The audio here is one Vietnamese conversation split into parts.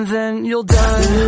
and then you'll die.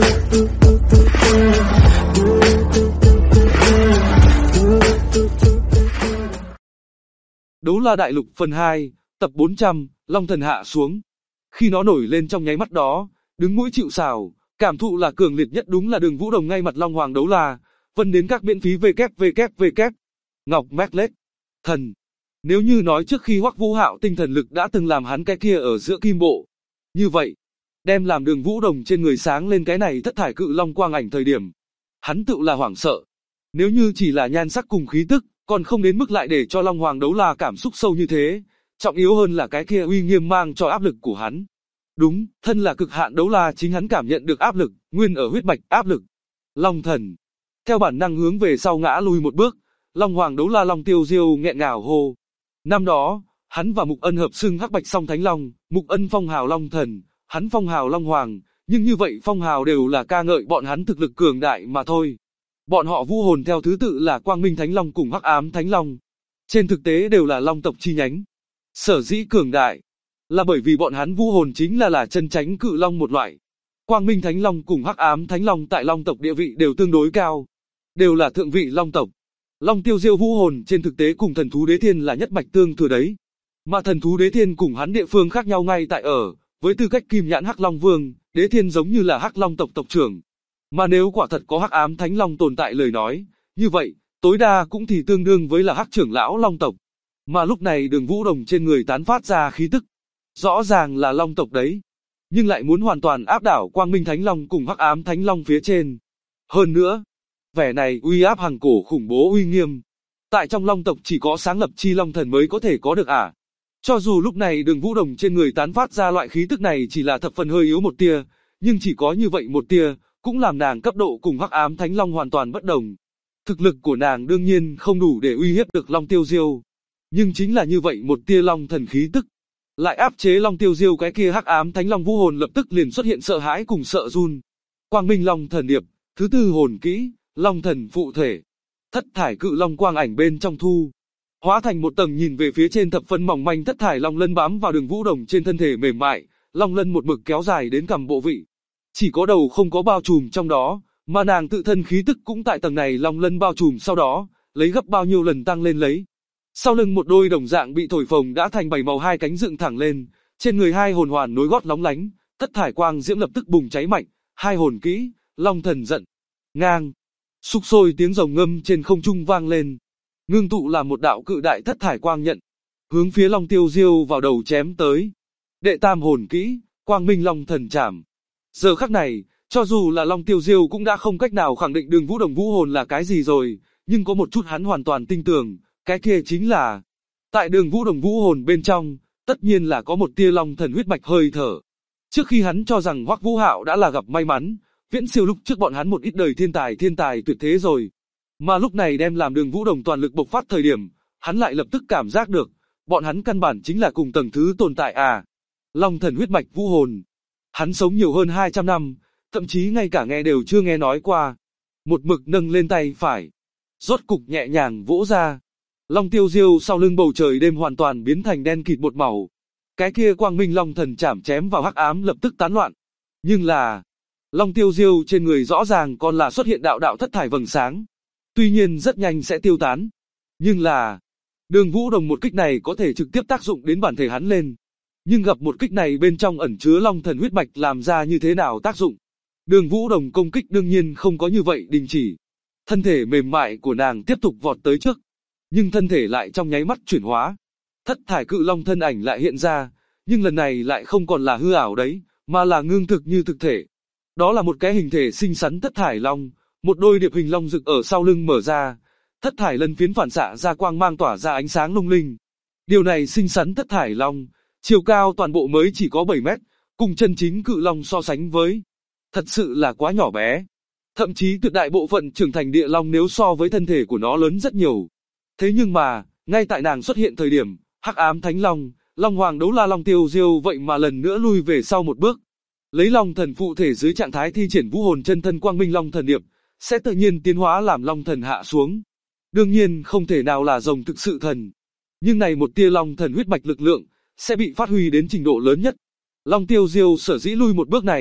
Đấu La Đại Lục phần 2, tập 400, Long Thần hạ xuống. Khi nó nổi lên trong nháy mắt đó, đứng mũi chịu sào, cảm thụ là cường liệt nhất đúng là Đường Vũ Đồng ngay mặt Long Hoàng Đấu La, vân đến các miễn phí www. Ngọc Maclet. Thần. Nếu như nói trước khi Hoắc Vũ Hạo tinh thần lực đã từng làm hắn cái kia ở giữa kim bộ. Như vậy, đem làm Đường Vũ Đồng trên người sáng lên cái này thất thải cự long quang ảnh thời điểm. Hắn tự là hoảng sợ. Nếu như chỉ là nhan sắc cùng khí tức, còn không đến mức lại để cho Long Hoàng Đấu La cảm xúc sâu như thế. Trọng yếu hơn là cái kia uy nghiêm mang cho áp lực của hắn. Đúng, thân là cực hạn Đấu La chính hắn cảm nhận được áp lực, nguyên ở huyết mạch áp lực. Long Thần. Theo bản năng hướng về sau ngã lui một bước, Long Hoàng Đấu La Long Tiêu Diêu nghẹn ngào hô. Năm đó, hắn và Mục Ân hợp xưng Hắc Bạch Song Thánh Long, Mục Ân phong hào Long Thần, hắn phong hào Long Hoàng, nhưng như vậy phong hào đều là ca ngợi bọn hắn thực lực cường đại mà thôi. Bọn họ vu hồn theo thứ tự là Quang Minh Thánh Long cùng Hắc Ám Thánh Long. Trên thực tế đều là Long tộc chi nhánh. Sở dĩ cường đại, là bởi vì bọn hắn vu hồn chính là chân chánh cự long một loại. Quang Minh Thánh Long cùng Hắc Ám Thánh Long tại Long tộc địa vị đều tương đối cao. Đều là thượng vị Long tộc. Long Tiêu Diêu vu hồn trên thực tế cùng thần thú đế thiên là nhất mạch tương thừa đấy. Mà thần thú đế thiên cùng hắn địa phương khác nhau ngay tại ở, với tư cách Kim Nhãn Hắc Long Vương, đế thiên giống như là Hắc Long tộc tộc trưởng. Mà nếu quả thật có Hắc Ám Thánh Long tồn tại lời nói, như vậy, tối đa cũng thì tương đương với là Hắc trưởng lão Long tộc. Mà lúc này Đường Vũ Đồng trên người tán phát ra khí tức, rõ ràng là Long tộc đấy, nhưng lại muốn hoàn toàn áp đảo Quang Minh Thánh Long cùng Hắc Ám Thánh Long phía trên. Hơn nữa, vẻ này uy áp hàng cổ khủng bố uy nghiêm, tại trong Long tộc chỉ có sáng lập chi Long Thần mới có thể có được à. Cho dù lúc này Đường Vũ Đồng trên người tán phát ra loại khí tức này chỉ là thập phần hơi yếu một tia, nhưng chỉ có như vậy một tia, cũng làm nàng cấp độ cùng Hắc Ám Thánh Long hoàn toàn bất đồng. Thực lực của nàng đương nhiên không đủ để uy hiếp được Long Tiêu Diêu, nhưng chính là như vậy một tia Long thần khí tức, lại áp chế Long Tiêu Diêu cái kia Hắc Ám Thánh Long vũ hồn lập tức liền xuất hiện sợ hãi cùng sợ run. Quang Minh Long Thần Điệp, thứ tư hồn kỹ, Long Thần phụ thể, thất thải cự long quang ảnh bên trong thu, hóa thành một tầng nhìn về phía trên thập phân mỏng manh thất thải long lân bám vào Đường Vũ Đồng trên thân thể mềm mại, long lân một mực kéo dài đến cằm bộ vị, chỉ có đầu không có bao trùm trong đó, mà nàng tự thân khí tức cũng tại tầng này long lân bao trùm sau đó, lấy gấp bao nhiêu lần tăng lên lấy. Sau lưng một đôi đồng dạng bị thổi phồng đã thành bảy màu hai cánh dựng thẳng lên, trên người hai hồn hoàn nối gót lóng lánh, thất thải quang diễm lập tức bùng cháy mạnh, hai hồn kỹ, Long Thần giận, ngang, sục sôi tiếng rồng ngâm trên không trung vang lên, ngưng tụ là một đạo cự đại thất thải quang nhận, hướng phía Long Tiêu Diêu vào đầu chém tới. Đệ tam hồn kỹ, Quang Minh Long Thần Trảm. Giờ khắc này, cho dù là Long Tiêu Diêu cũng đã không cách nào khẳng định Đường Vũ Đồng vũ hồn là cái gì rồi, nhưng có một chút hắn hoàn toàn tin tưởng, cái kia chính là tại Đường Vũ Đồng vũ hồn bên trong, tất nhiên là có một tia Long thần huyết mạch hơi thở. Trước khi hắn cho rằng Hoắc Vũ Hạo đã là gặp may mắn, viễn siêu lúc trước bọn hắn một ít đời thiên tài tuyệt thế rồi, mà lúc này đem làm Đường Vũ Đồng toàn lực bộc phát thời điểm, hắn lại lập tức cảm giác được, bọn hắn căn bản chính là cùng tầng thứ tồn tại à. Long thần huyết mạch vũ hồn, hắn sống nhiều hơn 200 năm, thậm chí ngay cả nghe đều chưa nghe nói qua. Một mực nâng lên tay phải, rốt cục nhẹ nhàng vỗ ra. Long Tiêu Diêu sau lưng bầu trời đêm hoàn toàn biến thành đen kịt một màu. Cái kia Quang Minh Long Thần chảm chém vào hắc ám lập tức tán loạn. Nhưng là, Long Tiêu Diêu trên người rõ ràng còn là xuất hiện đạo đạo thất thải vầng sáng. Tuy nhiên rất nhanh sẽ tiêu tán. Nhưng là, Đường Vũ Đồng một kích này có thể trực tiếp tác dụng đến bản thể hắn lên. Nhưng gặp một kích này bên trong ẩn chứa Long thần huyết mạch làm ra như thế nào tác dụng. Đường Vũ Đồng công kích đương nhiên không có như vậy đình chỉ. Thân thể mềm mại của nàng tiếp tục vọt tới trước. Nhưng thân thể lại trong nháy mắt chuyển hóa. Thất thải cự long thân ảnh lại hiện ra, nhưng lần này lại không còn là hư ảo đấy, mà là ngưng thực như thực thể. Đó là một cái hình thể xinh xắn thất thải long, một đôi điệp hình long rực ở sau lưng mở ra, thất thải lân phiến phản xạ ra quang mang tỏa ra ánh sáng lung linh. Điều này xinh xắn thất thải long, chiều cao toàn bộ mới chỉ có 7 mét, cùng chân chính cự long so sánh với, thật sự là quá nhỏ bé. Thậm chí tuyệt đại bộ phận trưởng thành địa long nếu so với thân thể của nó lớn rất nhiều. Thế nhưng mà, ngay tại nàng xuất hiện thời điểm, hắc ám thánh long, Long Hoàng Đấu La Long Tiêu Diêu vậy mà lần nữa lui về sau một bước. Lấy Long thần phụ thể dưới trạng thái thi triển vũ hồn chân thân Quang Minh Long thần điệp, sẽ tự nhiên tiến hóa làm Long thần hạ xuống. Đương nhiên không thể nào là rồng thực sự thần. Nhưng này một tia Long thần huyết mạch lực lượng, sẽ bị phát huy đến trình độ lớn nhất. Long Tiêu Diêu sở dĩ lui một bước này,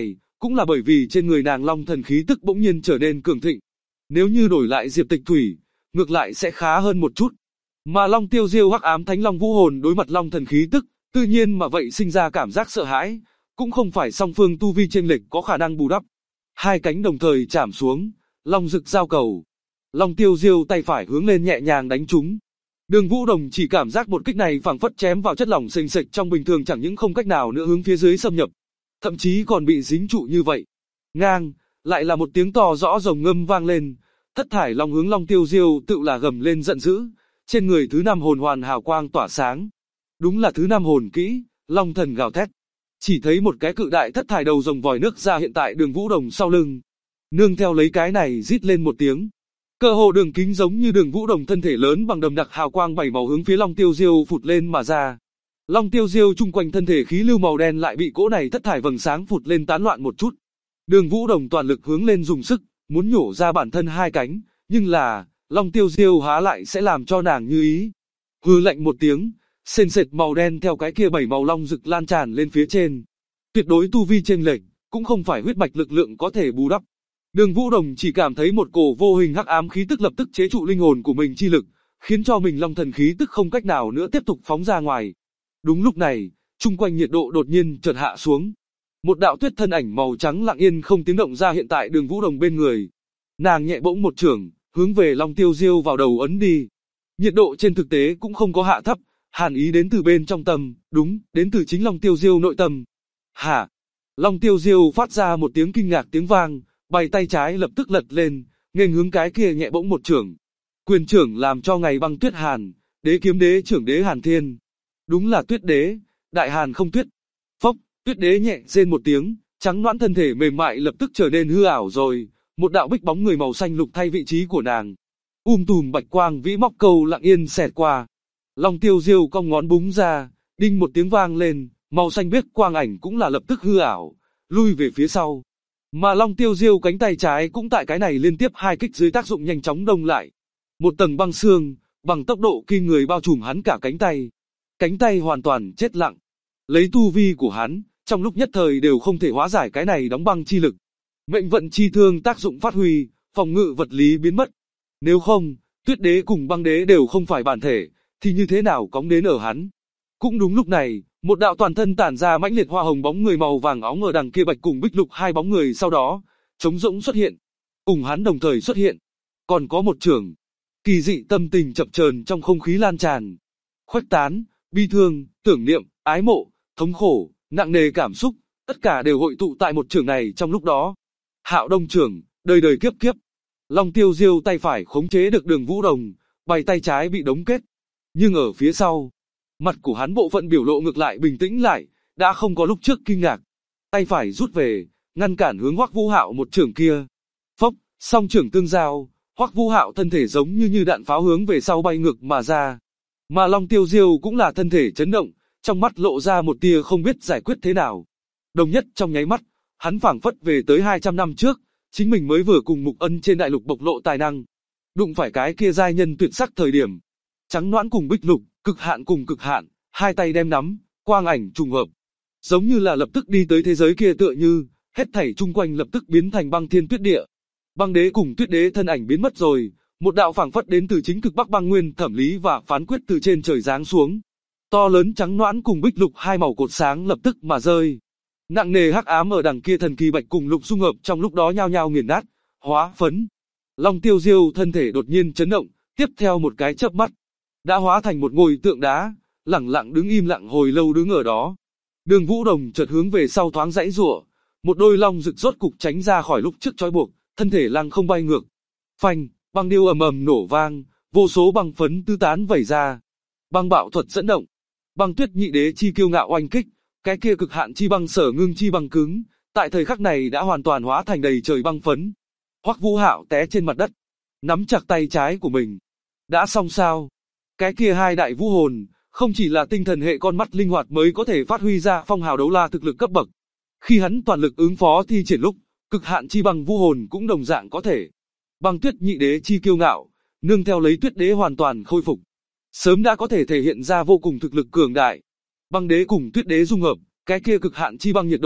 cũng là bởi vì trên người nàng long thần khí tức bỗng nhiên trở nên cường thịnh. Nếu như đổi lại Diệp Tịch Thủy, ngược lại sẽ khá hơn một chút. Mà Long Tiêu Diêu Hắc Ám Thánh Long Vũ Hồn đối mặt long thần khí tức, tự nhiên mà vậy sinh ra cảm giác sợ hãi, cũng không phải song phương tu vi chênh lệch có khả năng bù đắp. Hai cánh đồng thời chạm xuống, long rực giao cầu. Long Tiêu Diêu tay phải hướng lên nhẹ nhàng đánh trúng. Đường Vũ Đồng chỉ cảm giác một kích này phảng phất chém vào chất lỏng sền sệt trong bình thường, chẳng những không cách nào nữa hướng phía dưới xâm nhập, thậm chí còn bị dính trụ như vậy. Ngang, lại là một tiếng to rõ rồng ngâm vang lên, thất thải long hướng Long Tiêu Diêu tự là gầm lên giận dữ, trên người thứ năm hồn hoàn hào quang tỏa sáng. Đúng là thứ năm hồn kỹ, Long Thần gào thét. Chỉ thấy một cái cự đại thất thải đầu rồng vòi nước ra hiện tại Đường Vũ Đồng sau lưng. Nương theo lấy cái này rít lên một tiếng. Cơ hồ đường kính giống như Đường Vũ Đồng thân thể lớn bằng đầm đặc hào quang bảy màu hướng phía Long Tiêu Diêu phụt lên mà ra. Long Tiêu Diêu chung quanh thân thể khí lưu màu đen lại bị cỗ này thất thải vầng sáng phụt lên tán loạn một chút. Đường Vũ Đồng toàn lực hướng lên dùng sức, muốn nhổ ra bản thân hai cánh, nhưng là, Long Tiêu Diêu há lại sẽ làm cho nàng như ý. Hừ lạnh một tiếng, sền sệt màu đen theo cái kia bảy màu long rực lan tràn lên phía trên. Tuyệt đối tu vi chênh lệch, cũng không phải huyết mạch lực lượng có thể bù đắp. Đường Vũ Đồng chỉ cảm thấy một cổ vô hình hắc ám khí tức lập tức chế trụ linh hồn của mình chi lực, khiến cho mình long thần khí tức không cách nào nữa tiếp tục phóng ra ngoài. Đúng lúc này, chung quanh nhiệt độ đột nhiên chợt hạ xuống. Một đạo tuyết thân ảnh màu trắng lặng yên không tiếng động ra hiện tại Đường Vũ Đồng bên người. Nàng nhẹ bỗng một chưởng, hướng về Long Tiêu Diêu vào đầu ấn đi. Nhiệt độ trên thực tế cũng không có hạ thấp, hàn ý đến từ bên trong tâm, đúng, đến từ chính Long Tiêu Diêu nội tâm. Hả? Long Tiêu Diêu phát ra một tiếng kinh ngạc tiếng vang, bay tay trái lập tức lật lên, nghênh hướng cái kia nhẹ bỗng một chưởng. Quyền chưởng làm cho ngày băng tuyết hàn, đế kiếm đế trưởng đế hàn thiên. Đúng là tuyết đế, đại hàn không tuyết. Phốc, tuyết đế nhẹ rên một tiếng, trắng nõn thân thể mềm mại lập tức trở nên hư ảo rồi, một đạo bích bóng người màu xanh lục thay vị trí của nàng. Tùm bạch quang vĩ móc câu lặng yên xẹt qua. Long Tiêu Diêu cong ngón búng ra, đinh một tiếng vang lên, màu xanh biếc quang ảnh cũng là lập tức hư ảo, lui về phía sau. Mà Long Tiêu Diêu cánh tay trái cũng tại cái này liên tiếp hai kích dưới tác dụng nhanh chóng đông lại. Một tầng băng xương, bằng tốc độ kinh người bao trùm hắn cả cánh tay. Cánh tay hoàn toàn chết lặng. Lấy tu vi của hắn, trong lúc nhất thời đều không thể hóa giải cái này đóng băng chi lực. Mệnh vận chi thương tác dụng phát huy, phòng ngự vật lý biến mất. Nếu không, tuyết đế cùng băng đế đều không phải bản thể, thì như thế nào cóng đến ở hắn. Cũng đúng lúc này, một đạo toàn thân tản ra mãnh liệt hoa hồng bóng người màu vàng óng ở đằng kia bạch cùng bích lục hai bóng người sau đó, trống rỗng xuất hiện. Cùng hắn đồng thời xuất hiện. Còn có một chưởng. Kỳ dị tâm tình chập chờn trong không khí lan tràn. Khuếch tán, bi thương, tưởng niệm, ái mộ, thống khổ, nặng nề cảm xúc, tất cả đều hội tụ tại một chưởng này trong lúc đó. Hạo Đông chưởng, đời đời kiếp kiếp. Long Tiêu Diêu tay phải khống chế được Đường Vũ Đồng, bay tay trái bị đóng kết. Nhưng ở phía sau, mặt của hắn bộ phận biểu lộ ngược lại bình tĩnh lại, đã không có lúc trước kinh ngạc. Tay phải rút về, ngăn cản hướng Hoắc Vũ Hạo một chưởng kia. Phốc, song chưởng tương giao, Hoắc Vũ Hạo thân thể giống như đạn pháo hướng về sau bay ngược mà ra. Mà Long Tiêu Diêu cũng là thân thể chấn động, trong mắt lộ ra một tia không biết giải quyết thế nào. Đồng nhất trong nháy mắt, hắn phảng phất về tới 200 năm trước, chính mình mới vừa cùng Mục Ân trên đại lục bộc lộ tài năng. Đụng phải cái kia giai nhân tuyệt sắc thời điểm. Trắng noãn cùng bích lục, cực hạn cùng cực hạn, hai tay đem nắm, quang ảnh trùng hợp. Giống như là lập tức đi tới thế giới kia tựa như, hết thảy chung quanh lập tức biến thành băng thiên tuyết địa. Băng đế cùng tuyết đế thân ảnh biến mất rồi, một đạo phảng phất đến từ chính cực Bắc băng nguyên thẩm lý và phán quyết từ trên trời giáng xuống. To lớn trắng noãn cùng bích lục hai màu cột sáng lập tức mà rơi. Nặng nề hắc ám ở đằng kia thần kỳ bạch cùng lục dung hợp trong lúc đó nhao nhao nghiền nát, hóa phấn. Long Tiêu Diêu thân thể đột nhiên chấn động, tiếp theo một cái chớp mắt, đã hóa thành một ngôi tượng đá, lẳng lặng đứng im lặng hồi lâu đứng ở đó. Đường Vũ Đồng chợt hướng về sau thoáng giãy giụa, một đôi long rực rốt cục tránh ra khỏi lúc trước trói buộc, thân thể lăng không bay ngược. Phanh, băng điêu ầm ầm nổ vang, vô số băng phấn tứ tán vẩy ra. Băng bạo thuật dẫn động, băng tuyết nhị đế chi kiêu ngạo oanh kích, cái kia cực hạn chi băng sở ngưng chi băng cứng, tại thời khắc này đã hoàn toàn hóa thành đầy trời băng phấn. Hoắc Vũ Hạo té trên mặt đất, nắm chặt tay trái của mình. Đã xong sao? Cái kia hai đại vũ hồn, không chỉ là tinh thần hệ con mắt linh hoạt mới có thể phát huy ra phong hào đấu la thực lực cấp bậc. Khi hắn toàn lực ứng phó thi triển lúc, cực hạn chi băng vũ hồn cũng đồng dạng có thể. Băng tuyết nhị đế chi kiêu ngạo, nương theo lấy tuyết đế hoàn toàn khôi phục. Sớm đã có thể thể hiện ra vô cùng thực lực cường đại. Băng đế cùng tuyết đế dung hợp, cái kia cực hạn chi băng nhiệt độ,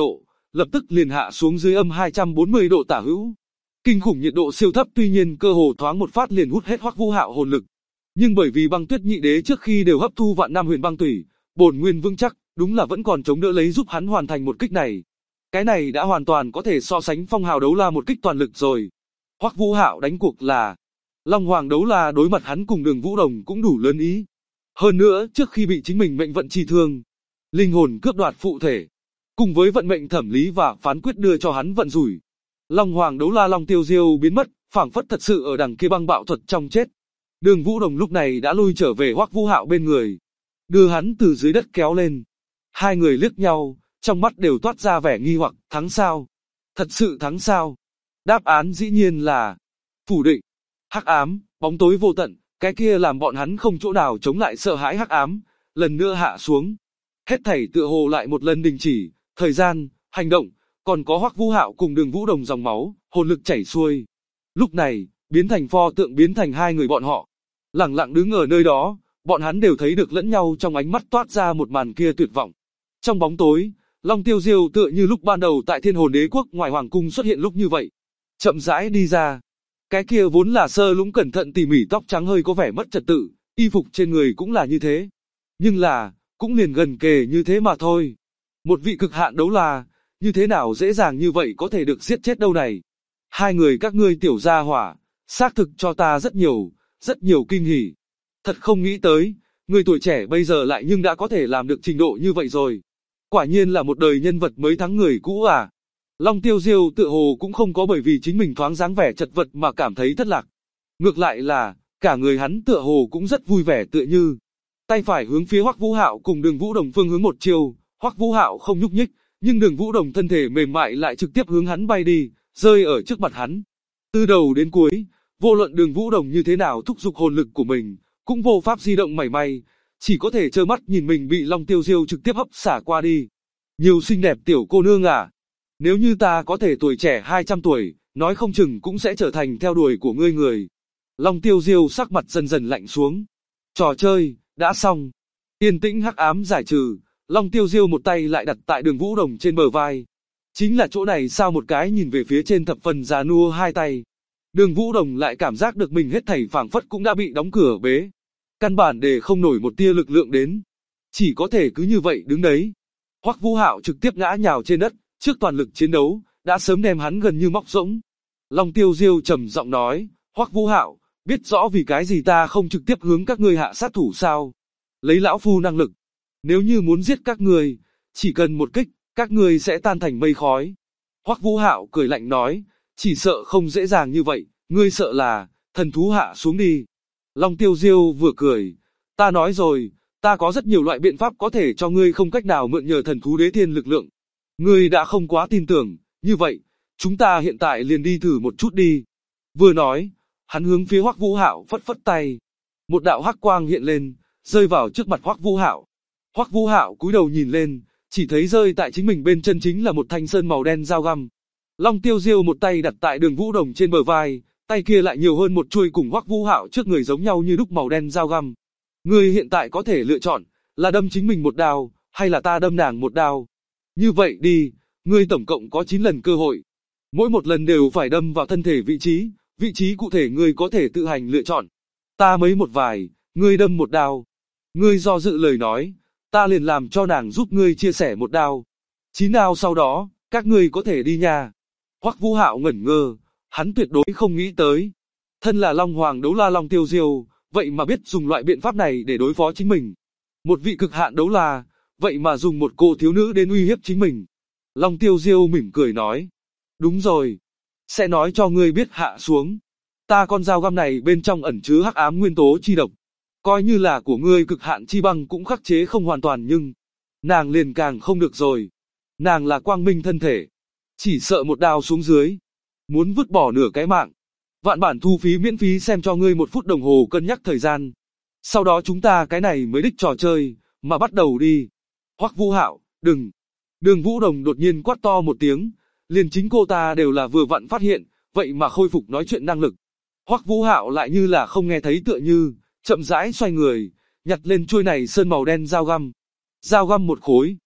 lập tức liền hạ xuống dưới âm 240 độ tả hữu. Kinh khủng nhiệt độ siêu thấp, tuy nhiên cơ hồ thoáng một phát liền hút hết Hoắc Vũ Hạo hồn lực. Nhưng bởi vì Băng Tuyết Nhị Đế trước khi đều hấp thu vạn năm huyền băng tủy, bổn nguyên vững chắc, đúng là vẫn còn chống đỡ lấy giúp hắn hoàn thành một kích này. Cái này đã hoàn toàn có thể so sánh Phong Hào đấu la một kích toàn lực rồi. Hoắc Vũ Hạo đánh cuộc là Long Hoàng đấu la đối mặt hắn cùng Đường Vũ Đồng cũng đủ lớn ý. Hơn nữa, trước khi bị chính mình mệnh vận chi thương, linh hồn cướp đoạt phụ thể, cùng với vận mệnh thẩm lý và phán quyết đưa cho hắn vận rủi, Long Hoàng đấu la Long Tiêu Diêu biến mất, phảng phất thật sự ở đằng kia băng bạo thuật trong chết. Đường Vũ Đồng lúc này đã lui trở về Hoắc Vũ Hạo bên người, đưa hắn từ dưới đất kéo lên. Hai người liếc nhau, trong mắt đều toát ra vẻ nghi hoặc, thắng sao? Thật sự thắng sao? Đáp án dĩ nhiên là phủ định. Hắc ám, bóng tối vô tận, cái kia làm bọn hắn không chỗ nào chống lại sợ hãi hắc ám, lần nữa hạ xuống. Hết thảy tựa hồ lại một lần đình chỉ, thời gian, hành động, còn có Hoắc Vũ Hạo cùng Đường Vũ Đồng dòng máu, hồn lực chảy xuôi. Lúc này, biến thành pho tượng biến thành hai người bọn họ. Lặng lặng đứng ở nơi đó, bọn hắn đều thấy được lẫn nhau trong ánh mắt toát ra một màn kia tuyệt vọng. Trong bóng tối, Long Tiêu Diêu tựa như lúc ban đầu tại Thiên Hồn Đế Quốc ngoài hoàng cung xuất hiện lúc như vậy, chậm rãi đi ra. Cái kia vốn là sơ lũng cẩn thận tỉ mỉ, tóc trắng hơi có vẻ mất trật tự, y phục trên người cũng là như thế. Nhưng là, cũng liền gần kề như thế mà thôi. Một vị cực hạn đấu la, như thế nào dễ dàng như vậy có thể được giết chết đâu này. Hai người các ngươi tiểu gia hỏa, xác thực cho ta rất nhiều kinh hỉ. Thật không nghĩ tới, người tuổi trẻ bây giờ lại nhưng đã có thể làm được trình độ như vậy rồi. Quả nhiên là một đời nhân vật mới thắng người cũ à. Long Tiêu Diêu tựa hồ cũng không có bởi vì chính mình thoáng dáng vẻ chật vật mà cảm thấy thất lạc. Ngược lại là, cả người hắn tựa hồ cũng rất vui vẻ tựa như. Tay phải hướng phía Hoắc Vũ Hạo cùng Đường Vũ Đồng phương hướng một chiều, Hoắc Vũ Hạo không nhúc nhích, nhưng Đường Vũ Đồng thân thể mềm mại lại trực tiếp hướng hắn bay đi, rơi ở trước mặt hắn. Từ đầu đến cuối, vô luận Đường Vũ Đồng như thế nào thúc giục hồn lực của mình, cũng vô pháp di động mảy may, chỉ có thể trơ mắt nhìn mình bị Long Tiêu Diêu trực tiếp hấp xả qua đi. Nhiều xinh đẹp tiểu cô nương à, nếu như ta có thể tuổi trẻ 200 tuổi, nói không chừng cũng sẽ trở thành theo đuổi của ngươi người. Long Tiêu Diêu sắc mặt dần dần lạnh xuống. Trò chơi đã xong. Yên tĩnh hắc ám giải trừ, Long Tiêu Diêu một tay lại đặt tại Đường Vũ Đồng trên bờ vai. Chính là chỗ này sao, một cái nhìn về phía trên thập phần già nua hai tay. Đường Vũ Đồng lại cảm giác được mình hết thảy phảng phất cũng đã bị đóng cửa bế. Căn bản để không nổi một tia lực lượng đến. Chỉ có thể cứ như vậy đứng đấy. Hoắc Vũ Hạo trực tiếp ngã nhào trên đất, trước toàn lực chiến đấu, đã sớm đem hắn gần như móc rỗng. Long Tiêu Diêu trầm giọng nói, Hoắc Vũ Hạo, biết rõ vì cái gì ta không trực tiếp hướng các ngươi hạ sát thủ sao? Lấy lão phu năng lực, nếu như muốn giết các ngươi, chỉ cần một kích, các ngươi sẽ tan thành mây khói. Hoắc Vũ Hạo cười lạnh nói, chỉ sợ không dễ dàng như vậy, ngươi sợ là thần thú hạ xuống đi. Long Tiêu Diêu vừa cười, ta nói rồi, ta có rất nhiều loại biện pháp có thể cho ngươi không cách nào mượn nhờ thần thú đế thiên lực lượng. Ngươi đã không quá tin tưởng, như vậy, chúng ta hiện tại liền đi thử một chút đi. Vừa nói, hắn hướng phía Hoắc Vũ Hạo phất phất tay. Một đạo hắc quang hiện lên, rơi vào trước mặt Hoắc Vũ Hạo. Hoắc Vũ Hạo cúi đầu nhìn lên, chỉ thấy rơi tại chính mình bên chân chính là một thanh sơn màu đen dao găm. Long Tiêu Diêu một tay đặt tại Đường Vũ Đồng trên bờ vai, tay kia lại nhiều hơn một chuôi cùng Hoắc Vũ Hạo trước người giống nhau như đúc màu đen dao găm. Ngươi hiện tại có thể lựa chọn, là đâm chính mình một đao, hay là ta đâm nàng một đao. Như vậy đi, ngươi tổng cộng có 9 lần cơ hội. Mỗi một lần đều phải đâm vào thân thể vị trí cụ thể ngươi có thể tự hành lựa chọn. Ta mấy một vài, ngươi đâm một đao. Ngươi do dự lời nói, ta liền làm cho nàng giúp ngươi chia sẻ một đao. 9 đao sau đó, các ngươi có thể đi nha. Hoắc Vũ Hạo ngẩn ngơ, hắn tuyệt đối không nghĩ tới. Thân là Long Hoàng đấu la Long Tiêu Diêu, vậy mà biết dùng loại biện pháp này để đối phó chính mình. Một vị cực hạn đấu la, vậy mà dùng một cô thiếu nữ đến uy hiếp chính mình. Long Tiêu Diêu mỉm cười nói, đúng rồi, sẽ nói cho ngươi biết hạ xuống. Ta con dao găm này bên trong ẩn chứa hắc ám nguyên tố chi độc. Coi như là của ngươi cực hạn chi băng cũng khắc chế không hoàn toàn, nhưng nàng liền càng không được rồi. Nàng là quang minh thân thể, chỉ sợ một đao xuống dưới, muốn vứt bỏ nửa cái mạng. Vạn bản thu phí miễn phí xem cho ngươi 1 phút đồng hồ cân nhắc thời gian. Sau đó chúng ta cái này mới đích trò chơi, mà bắt đầu đi. Hoắc Vũ Hạo, đừng. Đường Vũ Đồng đột nhiên quát to một tiếng, liền chính cô ta đều là vừa vặn phát hiện, vậy mà khôi phục nói chuyện năng lực. Hoắc Vũ Hạo lại như là không nghe thấy tựa như, chậm rãi xoay người, nhặt lên chuôi này sơn màu đen dao găm. Dao găm một khối.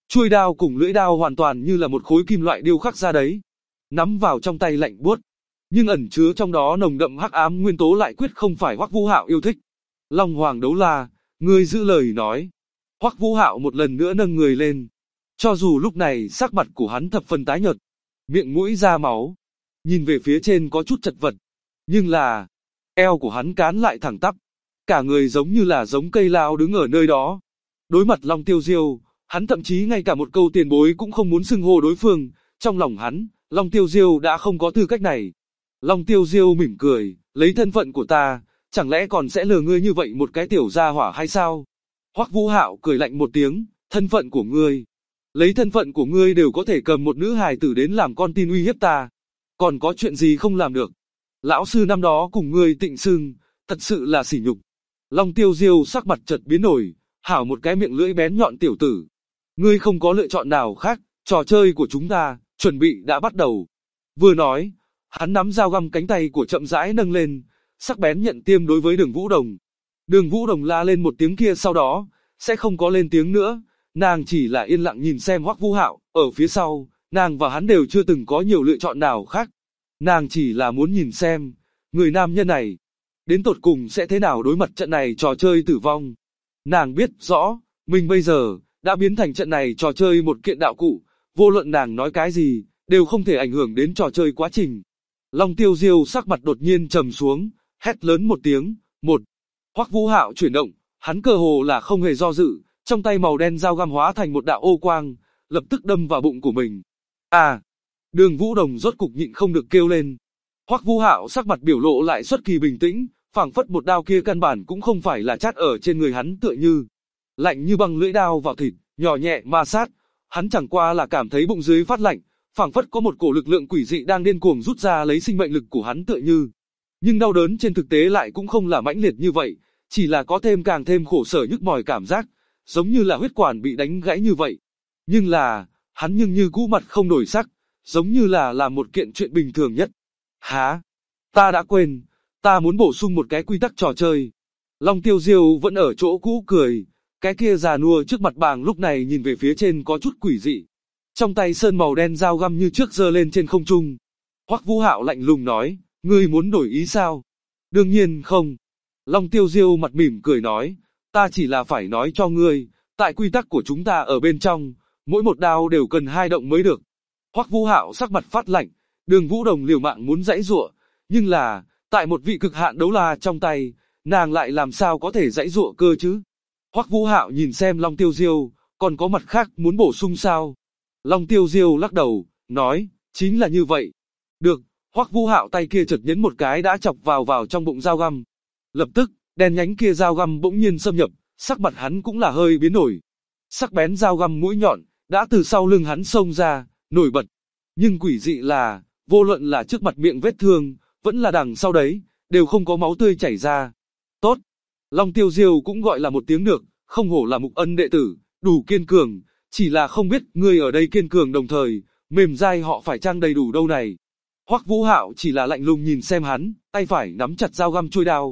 Chuôi đao cùng lưỡi đao hoàn toàn như là một khối kim loại điêu khắc ra đấy. Nắm vào trong tay lạnh buốt, nhưng ẩn chứa trong đó nồng đậm hắc ám nguyên tố lại quyết không phải Hoắc Vũ Hạo yêu thích. Long Hoàng Đấu La, ngươi giữ lời nói. Hoắc Vũ Hạo một lần nữa nâng người lên. Cho dù lúc này sắc mặt của hắn thập phần tái nhợt, miệng mũi ra máu, nhìn về phía trên có chút chật vật, nhưng là eo của hắn cán lại thẳng tắp, cả người giống như là giống cây lao đứng ở nơi đó. Đối mặt Long Tiêu Diêu, hắn thậm chí ngay cả một câu tiền bối cũng không muốn xưng hô đối phương, trong lòng hắn, Long Tiêu Diêu đã không có tư cách này. Long Tiêu Diêu mỉm cười, lấy thân phận của ta, chẳng lẽ còn sẽ lừa ngươi như vậy một cái tiểu gia hỏa hay sao? Hoắc Vũ Hạo cười lạnh một tiếng, thân phận của ngươi, lấy thân phận của ngươi đều có thể cầm một nữ hài tử đến làm con tin uy hiếp ta, còn có chuyện gì không làm được? Lão sư năm đó cùng ngươi tịnh xưng, thật sự là sỉ nhục. Long Tiêu Diêu sắc mặt chợt biến đổi, hảo một cái miệng lưỡi bén nhọn tiểu tử. Ngươi không có lựa chọn nào khác, trò chơi của chúng ta, chuẩn bị đã bắt đầu. Vừa nói, hắn nắm dao găm cánh tay của chậm rãi nâng lên, sắc bén nhận tiêm đối với Đường Vũ Đồng. Đường Vũ Đồng la lên một tiếng kia sau đó, sẽ không có lên tiếng nữa, nàng chỉ là yên lặng nhìn xem Hoắc Vũ Hạo, ở phía sau, nàng và hắn đều chưa từng có nhiều lựa chọn nào khác. Nàng chỉ là muốn nhìn xem, người nam nhân này, đến tột cùng sẽ thế nào đối mặt trận này trò chơi tử vong. Nàng biết rõ, mình bây giờ, đã biến thành trận này trò chơi một kiện đạo cụ, vô luận nàng nói cái gì, đều không thể ảnh hưởng đến trò chơi quá trình. Long Tiêu Diêu sắc mặt đột nhiên trầm xuống, hét lớn một tiếng, một. Hoắc Vũ Hạo chuyển động, hắn cơ hồ là không hề do dự, trong tay màu đen dao găm hóa thành một đạo ô quang, lập tức đâm vào bụng của mình. À! Đường Vũ Đồng rốt cục nhịn không được kêu lên. Hoắc Vũ Hạo sắc mặt biểu lộ lại xuất kỳ bình tĩnh, phảng phất một đao kia căn bản cũng không phải là chát ở trên người hắn tựa như lạnh như băng lưỡi đao vào thịt, nhỏ nhẹ ma sát. Hắn chẳng qua là cảm thấy bụng dưới phát lạnh, phảng phất có một cổ lực lượng quỷ dị đang điên cuồng rút ra lấy sinh mệnh lực của hắn tựa như. Nhưng đau đớn trên thực tế lại cũng không là mãnh liệt như vậy, chỉ là có thêm càng thêm khổ sở nhức mỏi cảm giác, giống như là huyết quản bị đánh gãy như vậy. Nhưng là, hắn nhưng như cũ mặt không đổi sắc, giống như là làm một kiện chuyện bình thường nhất. Hả? Ta đã quên, ta muốn bổ sung một cái quy tắc trò chơi. Long Tiêu Diêu vẫn ở chỗ cũ cười, cái kia già nua trước mặt bàng lúc này nhìn về phía trên có chút quỷ dị. Trong tay sơn màu đen dao găm như trước giơ lên trên không trung. Hoắc Vũ Hạo lạnh lùng nói, ngươi muốn đổi ý sao? Đương nhiên không. Long Tiêu Diêu mặt mỉm cười nói, ta chỉ là phải nói cho ngươi, tại quy tắc của chúng ta ở bên trong, mỗi một đao đều cần 2 động mới được. Hoắc Vũ Hạo sắc mặt phát lạnh, Đường Vũ Đồng liều mạng muốn giãy giụa, nhưng là, tại một vị cực hạn đấu la trong tay, nàng lại làm sao có thể giãy giụa cơ chứ? Hoắc Vũ Hạo nhìn xem Long Tiêu Diêu, còn có mặt khác muốn bổ sung sao? Long Tiêu Diêu lắc đầu, nói, chính là như vậy. Được, Hoắc Vũ Hạo tay kia chợt nhấn một cái đã chọc vào trong bụng dao găm. Lập tức, đen nhánh kia dao găm bỗng nhiên xâm nhập, sắc mặt hắn cũng là hơi biến đổi. Sắc bén dao găm mũi nhọn, đã từ sau lưng hắn xông ra, nổi bật. Nhưng quỷ dị là, vô luận là trước mặt miệng vết thương, vẫn là đằng sau đấy, đều không có máu tươi chảy ra. Tốt. Long Tiêu Diêu cũng gọi là một tiếng được, không hổ là Mục Ân đệ tử, đủ kiên cường, chỉ là không biết ngươi ở đây kiên cường đồng thời, mềm dai họ phải trang đầy đủ đâu này. Hoắc Vũ Hạo chỉ là lạnh lùng nhìn xem hắn, tay phải nắm chặt dao găm chuôi đao.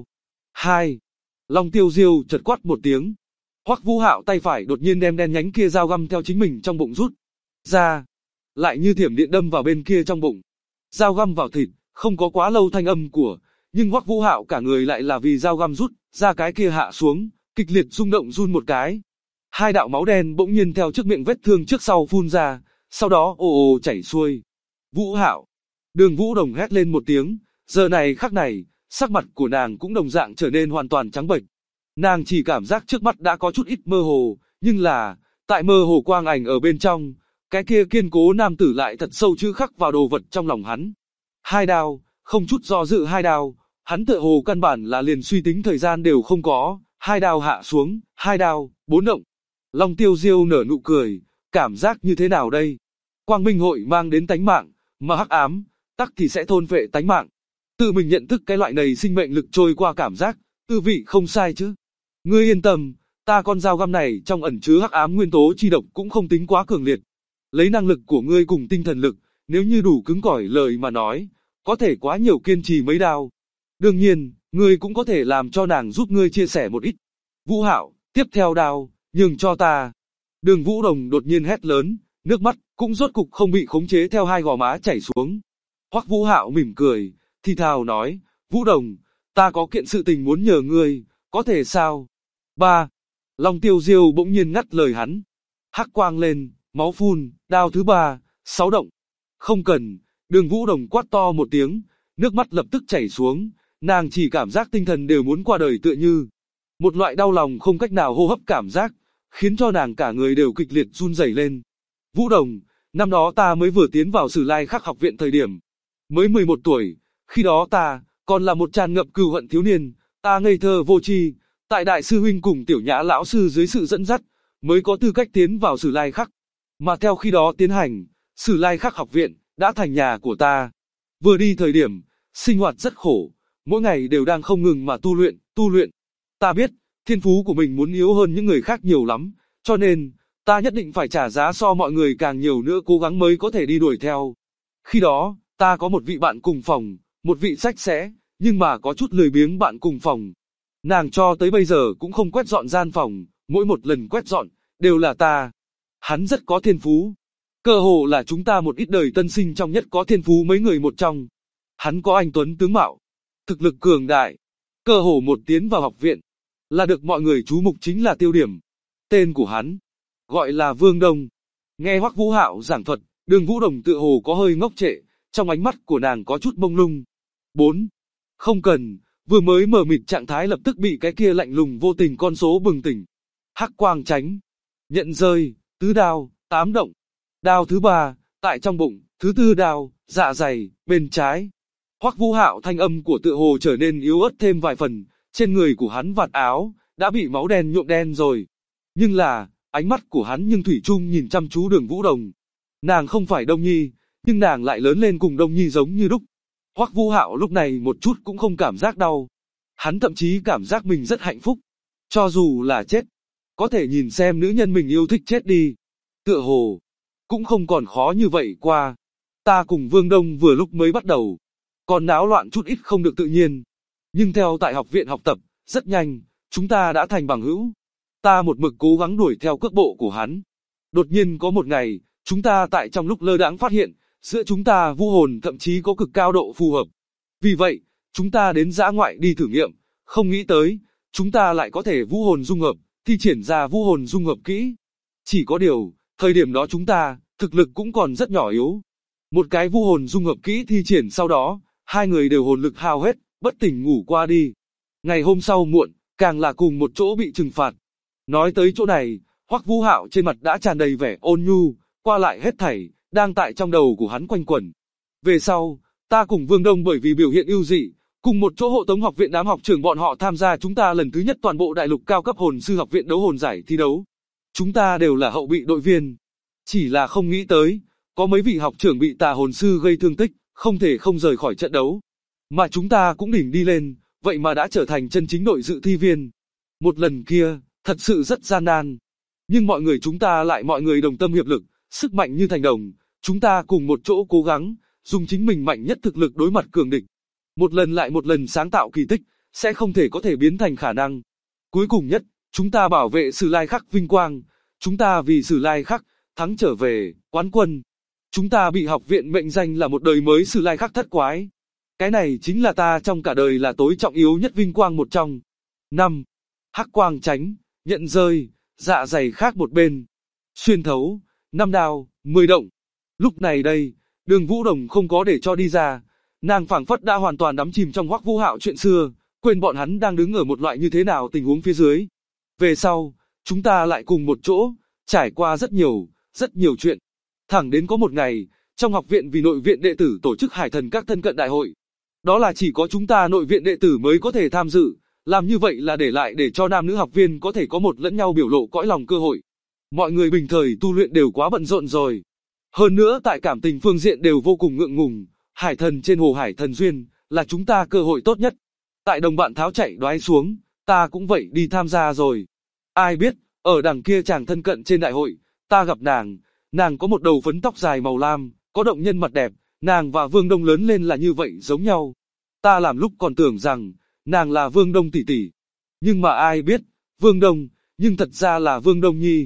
2. Long Tiêu Diêu chợt quát một tiếng. Hoắc Vũ Hạo tay phải đột nhiên đem đen nhánh kia dao găm theo chính mình trong bụng rút ra, lại như thiểm điện đâm vào bên kia trong bụng. Dao găm vào thịt, không có quá lâu thanh âm của, nhưng Hoắc Vũ Hạo cả người lại là vì dao găm rút ra cái kia hạ xuống, kịch liệt rung động run một cái. 2 đạo máu đen bỗng nhiên theo trước miệng vết thương trước sau phun ra, sau đó ồ ồ chảy xuôi. Vũ Hạo! Đường Vũ Đồng hét lên một tiếng, giờ này khắc này, sắc mặt của nàng cũng đồng dạng trở nên hoàn toàn trắng bệch. Nàng chỉ cảm giác trước mắt đã có chút ít mơ hồ, nhưng là, tại mơ hồ quang ảnh ở bên trong, cái kia kiên cố nam tử lại thật sâu chữ khắc vào đồ vật trong lòng hắn. 2 đao, không chút do dự 2 đao, hắn tựa hồ căn bản là liền suy tính thời gian đều không có, 2 đao hạ xuống, 2 đao, 4 động. Long Tiêu Diêu nở nụ cười, cảm giác như thế nào đây? Quang minh hội mang đến tánh mạng, mà hắc ám, tắc thì sẽ thôn phệ tánh mạng. Tự mình nhận thức cái loại này sinh mệnh lực trôi qua cảm giác, tư vị không sai chứ. Ngươi yên tâm, ta con dao găm này trong ẩn chứa hắc ám nguyên tố chi độc cũng không tính quá cường liệt. Lấy năng lực của ngươi cùng tinh thần lực, nếu như đủ cứng cỏi lời mà nói, có thể quá nhiều kiên trì mấy đao. Đương nhiên, ngươi cũng có thể làm cho nàng giúp ngươi chia sẻ một ít. Vũ Hạo, tiếp theo đao, nhường cho ta. Đường Vũ Đồng đột nhiên hét lớn, nước mắt cũng rốt cục không bị khống chế theo hai gò má chảy xuống. Hoắc Vũ Hạo mỉm cười, thì thào nói, Vũ Đồng, ta có kiện sự tình muốn nhờ ngươi, có thể sao? 3. Long Tiêu Diêu bỗng nhiên ngắt lời hắn. Hắc quang lên, máu phun, đao thứ 3, 6 động. Không cần, Đường Vũ Đồng quát to một tiếng, nước mắt lập tức chảy xuống, nàng chỉ cảm giác tinh thần đều muốn qua đời tựa như. Một loại đau lòng không cách nào hô hấp cảm giác, khiến cho nàng cả người đều kịch liệt run rẩy lên. Vũ Đồng, năm đó ta mới vừa tiến vào Sử Lai Khắc học viện thời điểm, mới 11 tuổi, khi đó ta còn là một tràn ngập cừu hận thiếu niên, ta ngây thơ vô tri, tại đại sư huynh cùng Tiểu Nhã lão sư dưới sự dẫn dắt, mới có tư cách tiến vào Sử Lai Khắc. Mà theo khi đó tiến hành, Sử Lai Khắc học viện đã thành nhà của ta. Vừa đi thời điểm, sinh hoạt rất khổ, mỗi ngày đều đang không ngừng mà tu luyện. Ta biết, thiên phú của mình muốn yếu hơn những người khác nhiều lắm, cho nên, ta nhất định phải trả giá so mọi người càng nhiều nữa cố gắng mới có thể đi đuổi theo. Khi đó, ta có một vị bạn cùng phòng, một vị sạch sẽ, nhưng mà có chút lười biếng bạn cùng phòng. Nàng cho tới bây giờ cũng không quét dọn gian phòng, mỗi một lần quét dọn, đều là ta. Hắn rất có thiên phú. Cơ hồ là chúng ta một ít đời tân sinh trong nhất có thiên phú mấy người một trong. Hắn có anh tuấn tướng mạo, thực lực cường đại, cơ hồ một tiến vào học viện, là được mọi người chú mục chính là tiêu điểm. Tên của hắn, gọi là Vương Đông. Nghe Hoắc Vũ Hạo giảng thuật, Đường Vũ Đồng tựa hồ có hơi ngốc trệ, trong ánh mắt của nàng có chút mông lung. 4. Không cần, vừa mới mờ mịt trạng thái lập tức bị cái kia lạnh lùng vô tình con số bừng tỉnh. Hắc quang tránh, nhận rơi, tứ đao, 8 động. Đao thứ 3, tại trong bụng, thứ 4 đao, dạ dày, bên trái. Hoắc Vũ Hạo thanh âm của tựa hồ trở nên yếu ớt thêm vài phần, trên người của hắn vạt áo đã bị máu đen nhuộm đen rồi. Nhưng là, ánh mắt của hắn nhưng thủy chung nhìn chăm chú Đường Vũ Đồng. Nàng không phải Đông Nhi, nhưng nàng lại lớn lên cùng Đông Nhi giống như đúc. Hoắc Vũ Hạo lúc này một chút cũng không cảm giác đau. Hắn thậm chí cảm giác mình rất hạnh phúc. Cho dù là chết, có thể nhìn xem nữ nhân mình yêu thích chết đi. Tựa hồ, cũng không còn khó như vậy qua. Ta cùng Vương Đông vừa lúc mới bắt đầu, còn náo loạn chút ít không được tự nhiên. Nhưng theo tại học viện học tập, rất nhanh, chúng ta đã thành bằng hữu. Ta một mực cố gắng đuổi theo cước bộ của hắn. Đột nhiên có một ngày, chúng ta tại trong lúc lơ đãng phát hiện, giữa chúng ta vũ hồn thậm chí có cực cao độ phù hợp. Vì vậy, chúng ta đến dã ngoại đi thử nghiệm, không nghĩ tới, chúng ta lại có thể vũ hồn dung hợp, thi triển ra vũ hồn dung hợp kỹ. Chỉ có điều, thời điểm đó chúng ta, thực lực cũng còn rất nhỏ yếu. Một cái vũ hồn dung hợp kỹ thi triển sau đó, hai người đều hồn lực hao hết, bất tỉnh ngủ qua đi. Ngày hôm sau muộn, càng là cùng một chỗ bị trừng phạt. Nói tới chỗ này, Hoắc Vũ Hạo trên mặt đã tràn đầy vẻ ôn nhu, qua lại hết thảy, đang tại trong đầu của hắn quanh quẩn. Về sau, ta cùng Vương Đông bởi vì biểu hiện ưu dị, cùng một chỗ hộ tống học viện đám học trưởng bọn họ tham gia chúng ta lần thứ nhất toàn bộ đại lục cao cấp hồn sư học viện đấu hồn giải thi đấu. Chúng ta đều là hậu bị đội viên. Chỉ là không nghĩ tới, có mấy vị học trưởng bị tà hồn sư gây thương tích, không thể không rời khỏi trận đấu. Mà chúng ta cũng đỉnh đi lên, vậy mà đã trở thành chân chính đội dự thi viên. Một lần kia, thật sự rất gian nan. Nhưng mọi người chúng ta lại mọi người đồng tâm hiệp lực, sức mạnh như thành đồng. Chúng ta cùng một chỗ cố gắng, dùng chính mình mạnh nhất thực lực đối mặt cường địch. Một lần lại một lần sáng tạo kỳ tích, sẽ không thể có thể biến thành khả năng. Cuối cùng nhất, chúng ta bảo vệ Sử Lai Khắc vinh quang. Chúng ta vì Sử Lai Khắc, thắng trở về, quán quân. Chúng ta bị học viện mệnh danh là một đời mới Sử Lai Khắc thất quái. Cái này chính là ta trong cả đời là tối trọng yếu nhất vinh quang một trong. 5. Hắc quang tránh, nhận rơi, dạ dày khác một bên. Xuyên thấu, 5 đao, 10 động. Lúc này đây, Đường Vũ Đồng không có để cho đi ra. Nàng phảng phất đã hoàn toàn đắm chìm trong Hoắc Vũ Hạo chuyện xưa, quên bọn hắn đang đứng ở một loại như thế nào tình huống phía dưới. Về sau, chúng ta lại cùng một chỗ, trải qua rất nhiều chuyện. Thẳng đến có một ngày, trong học viện vì nội viện đệ tử tổ chức Hải Thần các thân cận đại hội. Đó là chỉ có chúng ta nội viện đệ tử mới có thể tham dự, làm như vậy là để lại để cho nam nữ học viên có thể có một lẫn nhau biểu lộ cõi lòng cơ hội. Mọi người bình thời tu luyện đều quá bận rộn rồi. Hơn nữa tại cảm tình phương diện đều vô cùng ngượng ngùng, Hải Thần trên hồ Hải Thần Duyên là chúng ta cơ hội tốt nhất. Tại đồng bạn tháo chạy đoái xuống, ta cũng vậy đi tham gia rồi. Ai biết, ở đằng kia chàng thân cận trên đại hội, ta gặp nàng có một đầu phấn tóc dài màu lam, có động nhân mặt đẹp, nàng và Vương Đông lớn lên là như vậy giống nhau. Ta làm lúc còn tưởng rằng, nàng là Vương Đông tỷ tỷ. Nhưng mà ai biết, Vương Đông, nhưng thật ra là Vương Đông Nhi.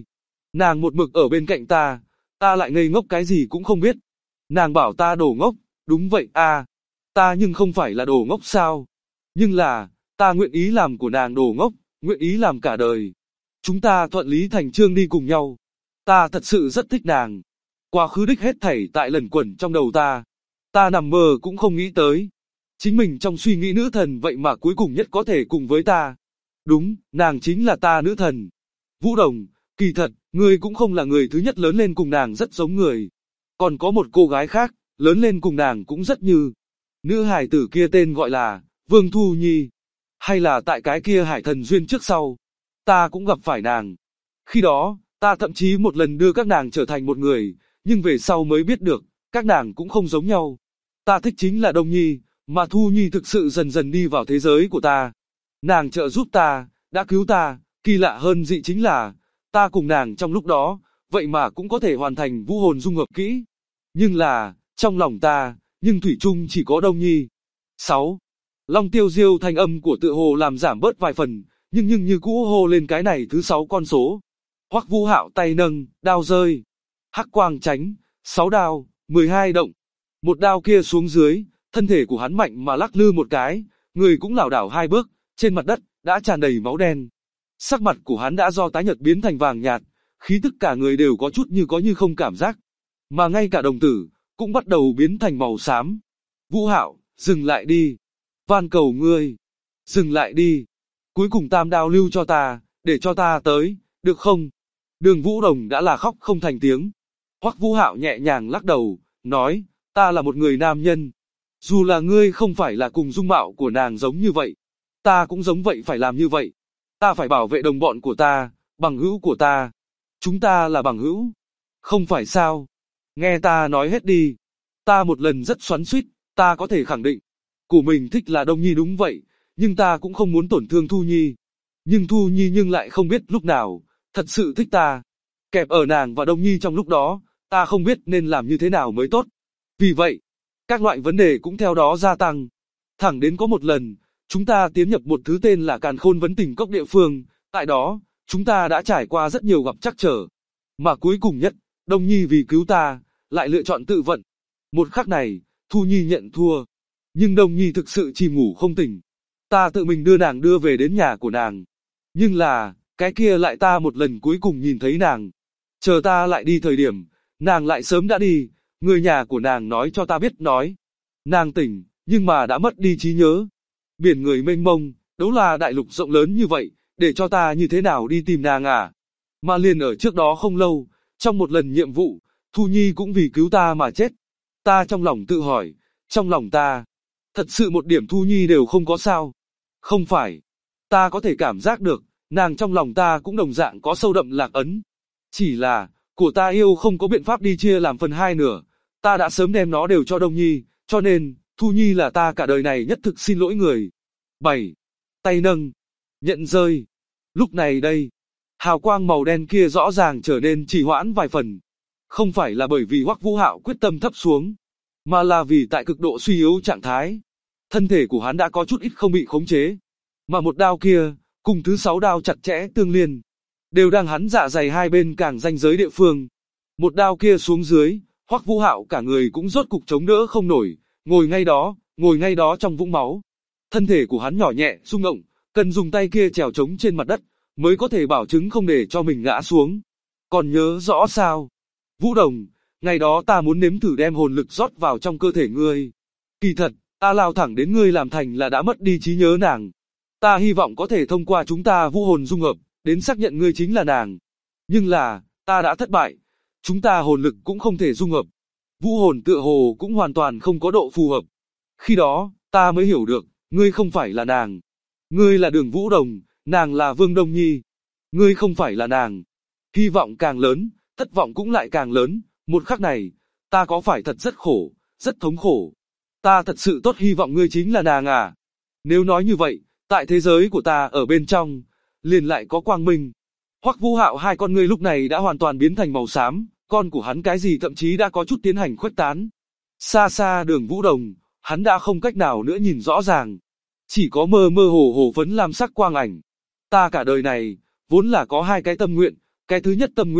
Nàng một mực ở bên cạnh ta lại ngây ngốc cái gì cũng không biết. Nàng bảo ta đồ ngốc, đúng vậy à, ta nhưng không phải là đồ ngốc sao? Nhưng là, ta nguyện ý làm của nàng đồ ngốc, nguyện ý làm cả đời. Chúng ta thuận lý thành chương đi cùng nhau. Ta thật sự rất thích nàng. Quá khứ đích hết thảy tại lần quẩn trong đầu ta. Ta nằm mơ cũng không nghĩ tới. Chính mình trong suy nghĩ nữ thần vậy mà cuối cùng nhất có thể cùng với ta. Đúng, nàng chính là ta nữ thần. Vũ Đồng, kỳ thật, ngươi cũng không là người thứ nhất lớn lên cùng nàng rất giống người. Còn có một cô gái khác, lớn lên cùng nàng cũng rất như. Nữ hài tử kia tên gọi là Vương Thu Nhi. Hay là tại cái kia hải thần duyên trước sau. Ta cũng gặp phải nàng. Khi đó, ta thậm chí một lần đưa các nàng trở thành một người, nhưng về sau mới biết được, các nàng cũng không giống nhau. Ta thích chính là Đông Nhi, mà Thu Nhi thực sự dần dần đi vào thế giới của ta. Nàng trợ giúp ta, đã cứu ta, kỳ lạ hơn dị chính là, ta cùng nàng trong lúc đó, vậy mà cũng có thể hoàn thành vũ hồn dung hợp kỹ. Nhưng là, trong lòng ta, nhưng thủy chung chỉ có Đông Nhi. 6. Long tiêu diêu thanh âm của tự hồ làm giảm bớt vài phần, nhưng như cũ hô lên cái này thứ 6 con số. Hoắc Vũ Hạo tay nâng, đao rơi. Hắc quang tránh, 6 đao, 12 động. Một đao kia xuống dưới, thân thể của hắn mạnh mà lắc lư một cái, người cũng lảo đảo 2 bước, trên mặt đất đã tràn đầy máu đen. Sắc mặt của hắn đã do tái nhợt biến thành vàng nhạt, khí tức cả người đều có chút như có như không cảm giác, mà ngay cả đồng tử cũng bắt đầu biến thành màu xám. Vũ Hạo, dừng lại đi, van cầu ngươi, dừng lại đi. Cuối cùng tam đao lưu cho ta, để cho ta tới, được không? Đường Vũ Đồng đã là khóc không thành tiếng. Hoắc Vũ Hạo nhẹ nhàng lắc đầu, nói, ta là một người nam nhân. Dù là ngươi không phải là cùng dung mạo của nàng giống như vậy, ta cũng giống vậy phải làm như vậy. Ta phải bảo vệ đồng bọn của ta, bằng hữu của ta. Chúng ta là bằng hữu. Không phải sao? Nghe ta nói hết đi. Ta một lần rất xoắn xuýt, ta có thể khẳng định. Của mình thích là Đông Nhi đúng vậy, nhưng ta cũng không muốn tổn thương Thu Nhi. Nhưng Thu Nhi nhưng lại không biết lúc nào, thật sự thích ta. Kẹp ở nàng và Đông Nhi trong lúc đó, ta không biết nên làm như thế nào mới tốt. Vì vậy, các loại vấn đề cũng theo đó gia tăng. Thẳng đến có một lần, chúng ta tiến nhập một thứ tên là Càn Khôn Vấn Tình Cốc địa phương, tại đó, chúng ta đã trải qua rất nhiều gặp trắc trở. Mà cuối cùng nhất, Đông Nhi vì cứu ta, lại lựa chọn tự vận. Một khắc này, Thu Nhi nhận thua. Nhưng Đông Nhi thực sự chìm ngủ không tỉnh. Ta tự mình đưa nàng đưa về đến nhà của nàng. Nhưng là, cái kia lại ta một lần cuối cùng nhìn thấy nàng. Chờ ta lại đi thời điểm, nàng lại sớm đã đi, người nhà của nàng nói cho ta biết nói. Nàng tỉnh, nhưng mà đã mất đi trí nhớ. Biển người mênh mông, đấu là đại lục rộng lớn như vậy, để cho ta như thế nào đi tìm nàng à? Mà liền ở trước đó không lâu, trong một lần nhiệm vụ, Thu Nhi cũng vì cứu ta mà chết. Ta trong lòng tự hỏi, trong lòng ta, thật sự một điểm Thu Nhi đều không có sao. Không phải, ta có thể cảm giác được, nàng trong lòng ta cũng đồng dạng có sâu đậm lạc ấn. Chỉ là, của ta yêu không có biện pháp đi chia làm phần 2 nửa, ta đã sớm đem nó đều cho Đông Nhi, cho nên, Thu Nhi là ta cả đời này nhất thực xin lỗi người. 7. Tay nâng, nhận rơi. Lúc này đây, hào quang màu đen kia rõ ràng trở nên trì hoãn vài phần. Không phải là bởi vì Hoắc Vũ Hạo quyết tâm thấp xuống, mà là vì tại cực độ suy yếu trạng thái. Thân thể của hắn đã có chút ít không bị khống chế. Mà một đao kia, cùng thứ 6 đao chặt chẽ tương liên, đều đang hắn dạ dày hai bên càng ranh giới địa phương. Một đao kia xuống dưới, Hoắc Vũ Hạo cả người cũng rốt cục chống đỡ không nổi, ngồi ngay đó trong vũng máu. Thân thể của hắn nhỏ nhẹ, rung động, cần dùng tay kia trèo trống trên mặt đất, mới có thể bảo chứng không để cho mình ngã xuống. Còn nhớ rõ sao? Vũ Đồng, ngày đó ta muốn nếm thử đem hồn lực rót vào trong cơ thể ngươi. Kỳ thật, ta lao thẳng đến ngươi làm thành là đã mất đi trí nhớ nàng. Ta hy vọng có thể thông qua chúng ta vũ hồn dung hợp, đến xác nhận ngươi chính là nàng. Nhưng là, ta đã thất bại. Chúng ta hồn lực cũng không thể dung hợp. Vũ hồn tựa hồ cũng hoàn toàn không có độ phù hợp. Khi đó, ta mới hiểu được, ngươi không phải là nàng. Ngươi là Đường Vũ Đồng, nàng là Vương Đông Nhi. Ngươi không phải là nàng. Hy vọng càng lớn, thất vọng cũng lại càng lớn. Một khắc này, ta có phải thật rất khổ, rất thống khổ. Ta thật sự tốt hy vọng ngươi chính là nàng à. Nếu nói như vậy, tại thế giới của ta ở bên trong, liền lại có quang minh. Hoắc Vũ Hạo hai con ngươi lúc này đã hoàn toàn biến thành màu xám, con của hắn cái gì thậm chí đã có chút tiến hành khuếch tán. Xa xa Đường Vũ Đồng, hắn đã không cách nào nữa nhìn rõ ràng. Chỉ có mơ mơ hồ hồ phấn lam sắc quang ảnh. Ta cả đời này, vốn là có hai cái tâm nguyện, cái thứ nhất tâm nguyện,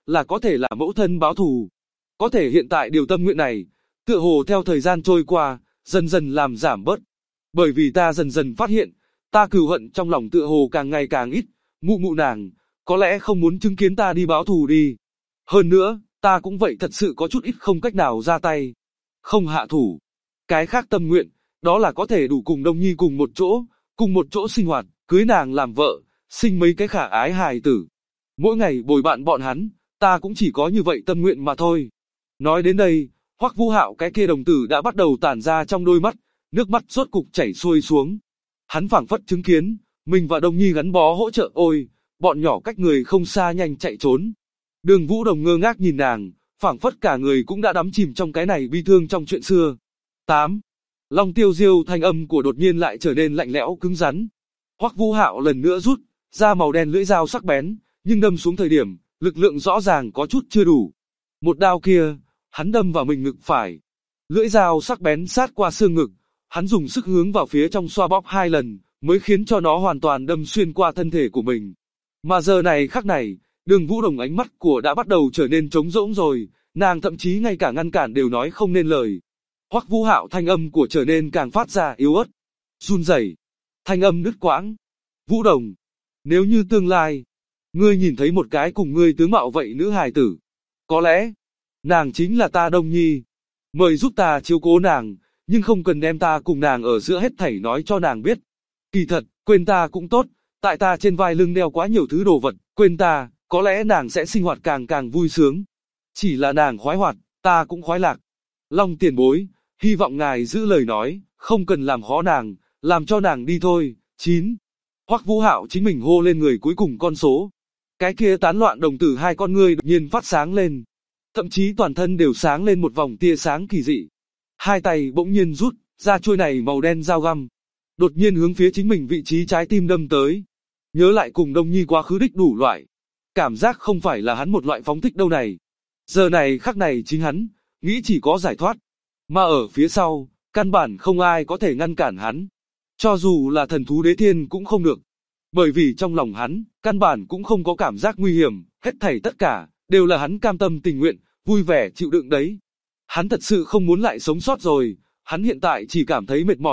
là có thể là mẫu thân báo thù. Có thể hiện tại điều tâm nguyện này, tựa hồ theo thời gian trôi qua, dần dần làm giảm bớt. Bởi vì ta dần dần phát hiện, ta cừu hận trong lòng tựa hồ càng ngày càng ít, mụ nàng, có lẽ không muốn chứng kiến ta đi báo thù đi. Hơn nữa, ta cũng vậy thật sự có chút ít không cách nào ra tay, không hạ thủ. Cái khác tâm nguyện, đó là có thể đủ cùng Đông Nhi cùng một chỗ sinh hoạt, cưới nàng làm vợ, sinh mấy cái khả ái hài tử. Mỗi ngày bồi bạn bọn hắn, ta cũng chỉ có như vậy tâm nguyện mà thôi. Nói đến đây, Hoắc Vũ Hạo cái kia đồng tử đã bắt đầu tản ra trong đôi mắt, nước mắt rốt cục chảy xuôi xuống. Hắn phảng phất chứng kiến, mình và Đông Nhi gắn bó hỗ trợ ôi, bọn nhỏ cách người không xa nhanh chạy trốn. Đường Vũ Đồng ngơ ngác nhìn nàng, phảng phất cả người cũng đã đắm chìm trong cái này bi thương trong chuyện xưa. 8. Long Tiêu Diêu thanh âm của đột nhiên lại trở nên lạnh lẽo cứng rắn. Hoắc Vũ Hạo lần nữa rút ra màu đen lưỡi dao sắc bén, nhưng đâm xuống thời điểm, lực lượng rõ ràng có chút chưa đủ. Một đao kia, hắn đâm vào mình ngực phải. Lưỡi dao sắc bén sát qua xương ngực, hắn dùng sức hướng vào phía trong xoa bóp 2 lần, mới khiến cho nó hoàn toàn đâm xuyên qua thân thể của mình. Mà giờ này khắc này, Đường Vũ Đồng ánh mắt của đã bắt đầu trở nên trống rỗng rồi, nàng thậm chí ngay cả ngăn cản đều nói không nên lời. Hoắc Vũ Hạo thanh âm của trở nên càng phát ra yếu ớt, run rẩy, thanh âm đứt quãng. Vũ Đồng, nếu như tương lai, ngươi nhìn thấy một cái cùng ngươi tướng mạo vậy nữ hài tử, có lẽ, nàng chính là ta Đông Nhi. Mời giúp ta chiếu cố nàng, nhưng không cần đem ta cùng nàng ở giữa hết thảy nói cho nàng biết. Kỳ thật, quên ta cũng tốt, tại ta trên vai lưng đeo quá nhiều thứ đồ vật, quên ta, có lẽ nàng sẽ sinh hoạt càng vui sướng. Chỉ là nàng khoái hoạt, ta cũng khoái lạc. Long tiền bối, hy vọng ngài giữ lời nói, không cần làm khó nàng, làm cho nàng đi thôi. 9. Hoắc Vũ Hạo chính mình hô lên người cuối cùng con số. Cái kia tán loạn đồng tử hai con ngươi đột nhiên phát sáng lên. Thậm chí toàn thân đều sáng lên một vòng tia sáng kỳ dị. Hai tay bỗng nhiên rút ra chuôi này màu đen dao găm. Đột nhiên hướng phía chính mình vị trí trái tim đâm tới. Nhớ lại cùng Đông Nhi quá khứ đích đủ loại. Cảm giác không phải là hắn một loại phóng thích đâu này. Giờ này khắc này chính hắn, nghĩ chỉ có giải thoát. Mà ở phía sau, căn bản không ai có thể ngăn cản hắn. Cho dù là thần thú đế thiên cũng không được. Bởi vì trong lòng hắn, căn bản cũng không có cảm giác nguy hiểm, hết thảy tất cả, đều là hắn cam tâm tình nguyện, vui vẻ chịu đựng đấy. Hắn thật sự không muốn lại sống sót rồi, hắn hiện tại chỉ cảm thấy mệt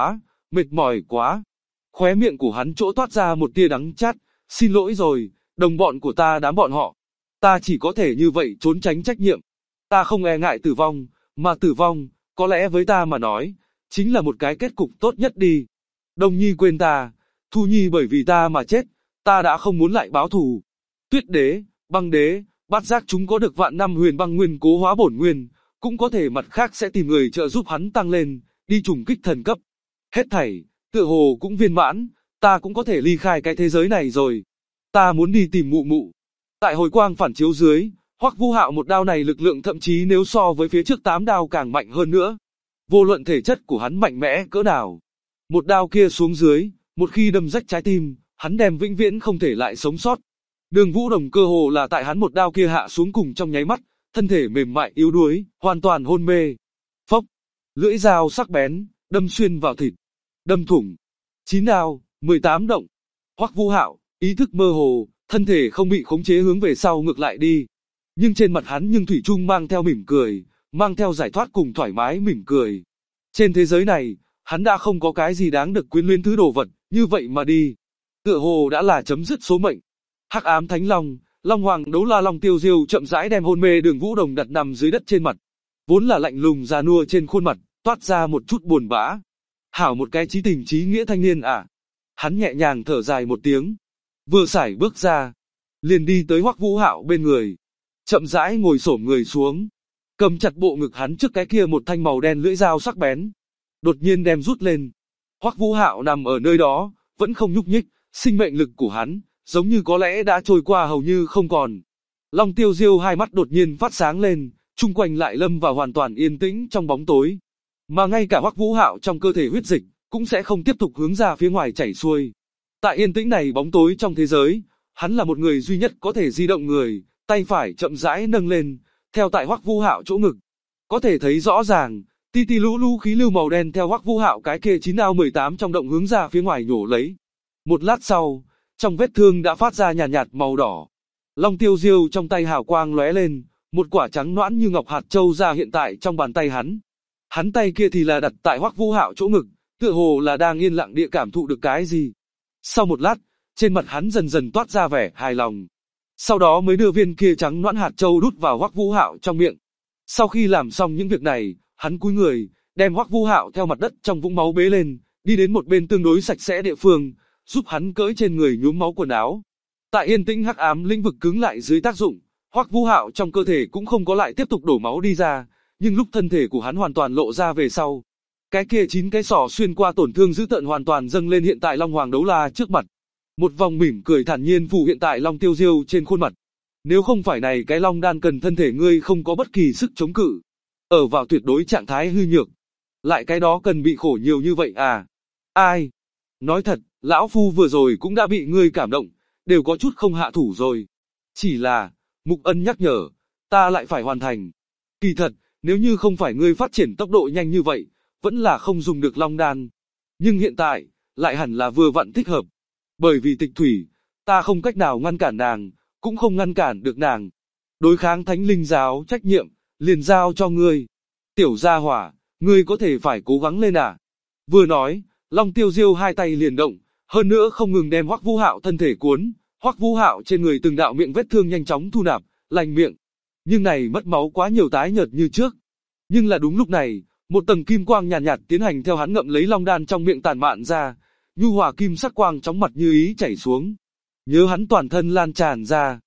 mỏi quá. Khóe miệng của hắn chỗ toát ra một tia đắng chát, xin lỗi rồi, đồng bọn của ta đám bọn họ. Ta chỉ có thể như vậy trốn tránh trách nhiệm. Ta không e ngại tử vong, mà tử vong, có lẽ với ta mà nói, chính là một cái kết cục tốt nhất đi. Đông Nhi quên ta, Thu Nhi bởi vì ta mà chết, ta đã không muốn lại báo thù. Tuyết đế, băng đế, Bát Giác chúng có được vạn năm huyền băng nguyên cố hóa bổn nguyên, cũng có thể mặt khác sẽ tìm người trợ giúp hắn tăng lên, đi trùng kích thần cấp. Hết thảy, tựa hồ cũng viên mãn, ta cũng có thể ly khai cái thế giới này rồi. Ta muốn đi tìm mụ mụ. Tại hồi quang phản chiếu dưới, Hoắc Vũ Hạo một đao này lực lượng thậm chí nếu so với phía trước 8 đao càng mạnh hơn nữa. Vô luận thể chất của hắn mạnh mẽ cỡ nào. Một đao kia xuống dưới, một khi đâm rách trái tim, hắn đem vĩnh viễn không thể lại sống sót. Đường Vũ Đồng cơ hồ là tại hắn một đao kia hạ xuống cùng trong nháy mắt, thân thể mềm mại yếu đuối, hoàn toàn hôn mê. Phốc, lưỡi dao sắc bén, đâm xuyên vào thịt, đâm thủng. 9 đao, 18 động. Hoắc Vũ Hạo, ý thức mơ hồ, thân thể không bị khống chế hướng về sau ngược lại đi. Nhưng trên mặt hắn nhưng thủy chung mang theo mỉm cười, mang theo giải thoát cùng thoải mái mỉm cười. Trên thế giới này, hắn đã không có cái gì đáng được quyến luyến thứ đồ vật, như vậy mà đi. Tựa hồ đã là chấm dứt số mệnh. Hắc ám thánh long, Long Hoàng Đấu La Long Tiêu Diêu chậm rãi đem hôn mê Đường Vũ Đồng đặt nằm dưới đất trên mặt. Vốn là lạnh lùng già nua trên khuôn mặt, toát ra một chút buồn bã. Hảo một cái chí tình chí nghĩa thanh niên à. Hắn nhẹ nhàng thở dài một tiếng. Vừa sải bước ra, liền đi tới Hoắc Vũ Hạo bên người. Chậm rãi ngồi xổm người xuống. Cầm chặt bộ ngực hắn trước cái kia một thanh màu đen lưỡi dao sắc bén. Đột nhiên đem rút lên. Hoắc Vũ Hạo nằm ở nơi đó, vẫn không nhúc nhích, sinh mệnh lực của hắn, giống như có lẽ đã trôi qua hầu như không còn. Long Tiêu Diêu hai mắt đột nhiên phát sáng lên, chung quanh lại lâm vào hoàn toàn yên tĩnh trong bóng tối. Mà ngay cả Hoắc Vũ Hạo trong cơ thể huyết dịch, cũng sẽ không tiếp tục hướng ra phía ngoài chảy xuôi. Tại yên tĩnh này bóng tối trong thế giới, hắn là một người duy nhất có thể di động người, tay phải chậm rãi nâng lên, theo tại Hoắc Vũ Hạo chỗ ngực. Có thể thấy rõ ràng, ti ti lũ lũ khí lưu màu đen theo Hoắc Vũ Hạo cái kia 9 đao 18 trong động hướng ra phía ngoài nhổ lấy. Một lát sau, trong vết thương đã phát ra nhàn nhạt màu đỏ. Long tiêu diêu trong tay hào quang lóe lên, một quả trắng nõn như ngọc hạt châu ra hiện tại trong bàn tay hắn. Hắn tay kia thì là đặt tại Hoắc Vũ Hạo chỗ ngực, tựa hồ là đang yên lặng địa cảm thụ được cái gì. Sau một lát, trên mặt hắn dần dần toát ra vẻ hài lòng. Sau đó mới đưa viên kia trắng nõn hạt châu đút vào Hoắc Vũ Hạo trong miệng. Sau khi làm xong những việc này, hắn cúi người, đem Hoắc Vũ Hạo theo mặt đất trong vũng máu bế lên, đi đến một bên tương đối sạch sẽ địa phương, giúp hắn cởi trên người nhuốm máu quần áo. Tại yên tĩnh hắc ám lĩnh vực cứng lại dưới tác dụng, Hoắc Vũ Hạo trong cơ thể cũng không có lại tiếp tục đổ máu đi ra, nhưng lúc thân thể của hắn hoàn toàn lộ ra về sau, cái kia 9 cái sỏ xuyên qua tổn thương dữ tợn hoàn toàn dâng lên hiện tại Long Hoàng Đấu La trước mặt. Một vòng mỉm cười thản nhiên phủ hiện tại Long Tiêu Diêu trên khuôn mặt. Nếu không phải này cái Long đan cần thân thể ngươi không có bất kỳ sức chống cự, ở vào tuyệt đối trạng thái hư nhược, lại cái đó cần bị khổ nhiều như vậy à? Ai? Nói thật, lão phu vừa rồi cũng đã bị ngươi cảm động, đều có chút không hạ thủ rồi. Chỉ là, Mục Ân nhắc nhở, ta lại phải hoàn thành. Kỳ thật, nếu như không phải ngươi phát triển tốc độ nhanh như vậy, vẫn là không dùng được Long đan. Nhưng hiện tại, lại hẳn là vừa vặn thích hợp. Bởi vì Tịch Thủy, ta không cách nào ngăn cản nàng, cũng không ngăn cản được nàng. Đối kháng Thánh Linh giáo trách nhiệm, liền giao cho ngươi. Tiểu gia hỏa, ngươi có thể phải cố gắng lên à? Vừa nói, Long Tiêu Diêu hai tay liền động, hơn nữa không ngừng đem Hoắc Vũ Hạo thân thể cuốn. Hoắc Vũ Hạo trên người từng đạo miệng vết thương nhanh chóng thu nạp, lành miệng. Nhưng này mất máu quá nhiều tái nhợt như trước. Nhưng là đúng lúc này, một tầng kim quang nhàn nhạt tiến hành theo hắn ngậm lấy long đan trong miệng tản mạn ra, nhu hòa kim sắc quang chóng mặt như ý chảy xuống. Nhớ hắn toàn thân lan tràn ra.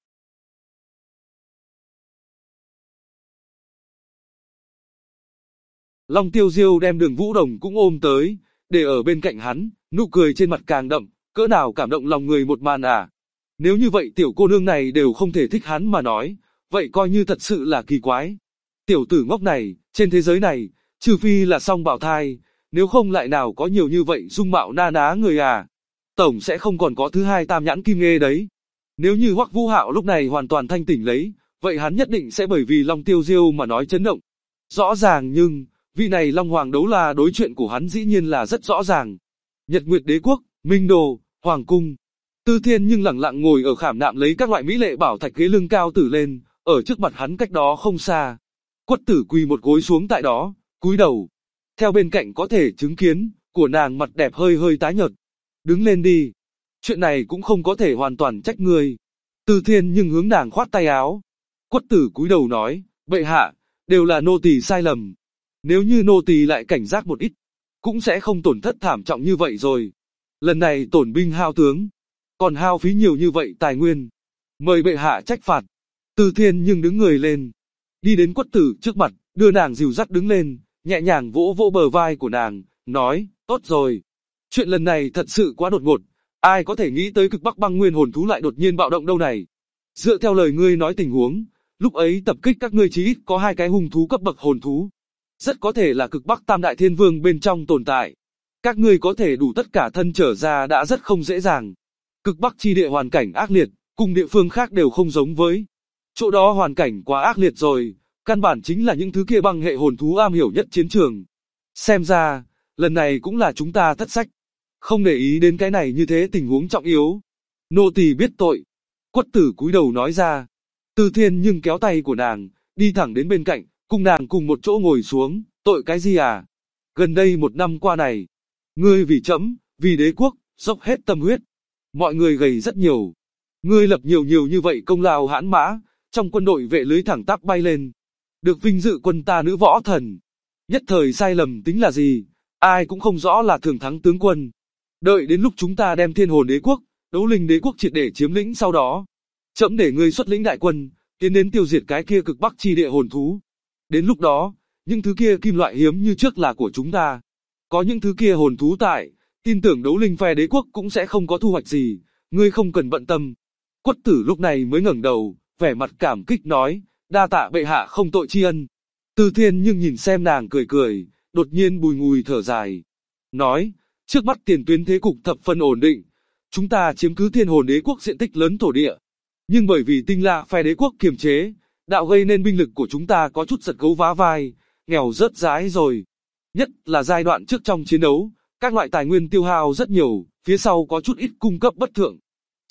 Long Tiêu Diêu đem Đường Vũ Đồng cũng ôm tới, để ở bên cạnh hắn, nụ cười trên mặt càng đậm, cỡ nào cảm động lòng người một màn à. Nếu như vậy tiểu cô nương này đều không thể thích hắn mà nói, vậy coi như thật sự là kỳ quái. Tiểu tử ngốc này, trên thế giới này, trừ phi là song bảo thai, nếu không lại nào có nhiều như vậy dung mạo na ná người à. Tổng sẽ không còn có thứ hai tam nhãn kim nghê đấy. Nếu như Hoắc Vũ Hạo lúc này hoàn toàn thanh tỉnh lấy, vậy hắn nhất định sẽ bởi vì Long Tiêu Diêu mà nói chấn động. Rõ ràng nhưng, vị này Long Hoàng Đấu La đối chuyện của hắn dĩ nhiên là rất rõ ràng. Nhật Nguyệt Đế Quốc, Minh Đồ, Hoàng Cung. Tư Thiên nhưng lặng lặng ngồi ở khảm nạm lấy các loại mỹ lệ bảo thạch ghế lưng cao tử lên, ở trước mặt hắn cách đó không xa. Quất Tử quỳ một gối xuống tại đó, cúi đầu. Theo bên cạnh có thể chứng kiến, của nàng mặt đẹp hơi hơi tái nhợt. Đứng lên đi. Chuyện này cũng không có thể hoàn toàn trách ngươi. Tư Thiên nhưng hướng nàng khoát tay áo. Quất Tử cúi đầu nói, bệ hạ, đều là nô tỳ sai lầm. Nếu như nô tỳ lại cảnh giác một ít, cũng sẽ không tổn thất thảm trọng như vậy rồi. Lần này tổn binh hao tướng, còn hao phí nhiều như vậy tài nguyên. Mời bệ hạ trách phạt. Tư Thiên nhưng đứng người lên, đi đến Quất Tử trước mặt, đưa nàng dìu dắt đứng lên, nhẹ nhàng vỗ vỗ bờ vai của nàng, nói, tốt rồi. Chuyện lần này thật sự quá đột ngột, ai có thể nghĩ tới Cực Bắc Băng Nguyên hồn thú lại đột nhiên bạo động đâu này. Dựa theo lời ngươi nói tình huống, lúc ấy tập kích các ngươi chí ít có 2 cái hung thú cấp bậc hồn thú. Rất có thể là Cực Bắc Tam Đại Thiên Vương bên trong tồn tại. Các ngươi có thể đủ tất cả thân trở ra đã rất không dễ dàng. Cực Bắc chi địa hoàn cảnh ác liệt, cùng địa phương khác đều không giống với. Chỗ đó hoàn cảnh quá ác liệt rồi, căn bản chính là những thứ kia băng hệ hồn thú am hiểu nhất chiến trường. Xem ra, lần này cũng là chúng ta thất sách. Không để ý đến cái này như thế tình huống trọng yếu. Nô tỳ biết tội. Quất Tử cúi đầu nói ra. Tư Thiên nhưng kéo tay của nàng, đi thẳng đến bên cạnh, cùng nàng cùng một chỗ ngồi xuống. Tội cái gì à? Gần đây 1 năm qua này, ngươi vì trẫm, vì đế quốc, dốc hết tâm huyết. Mọi người gầy rất nhiều. Ngươi lập nhiều như vậy công lao hãn mã, trong quân đội vệ lưới thẳng tắp bay lên. Được vinh dự quân ta nữ võ thần. Nhất thời sai lầm tính là gì? Ai cũng không rõ là thường thắng tướng quân. Đợi đến lúc chúng ta đem Thiên Hồn Đế Quốc, Đấu Linh Đế Quốc triệt để chiếm lĩnh sau đó, trẫm để ngươi xuất lĩnh đại quân, tiến đến tiêu diệt cái kia Cực Bắc chi địa hồn thú. Đến lúc đó, những thứ kia kim loại hiếm như trước là của chúng ta. Có những thứ kia hồn thú tại, tin tưởng Đấu Linh phe đế quốc cũng sẽ không có thu hoạch gì, ngươi không cần bận tâm. Quất Tử lúc này mới ngẩng đầu, vẻ mặt cảm kích nói, đa tạ bệ hạ không tội tri ân. Tư Thiên nhưng nhìn xem nàng cười cười, đột nhiên bùi ngùi thở dài. Nói, trước mắt tiền tuyến thế cục thập phần ổn định, chúng ta chiếm cứ Thiên Hồn Đế Quốc diện tích lớn thổ địa. Nhưng bởi vì Tinh La phe đế quốc kiềm chế, đạo gây nên binh lực của chúng ta có chút giật gấu vá vai, nghèo rớt rái rồi. Nhất là giai đoạn trước trong chiến đấu, các loại tài nguyên tiêu hao rất nhiều, phía sau có chút ít cung cấp bất thượng.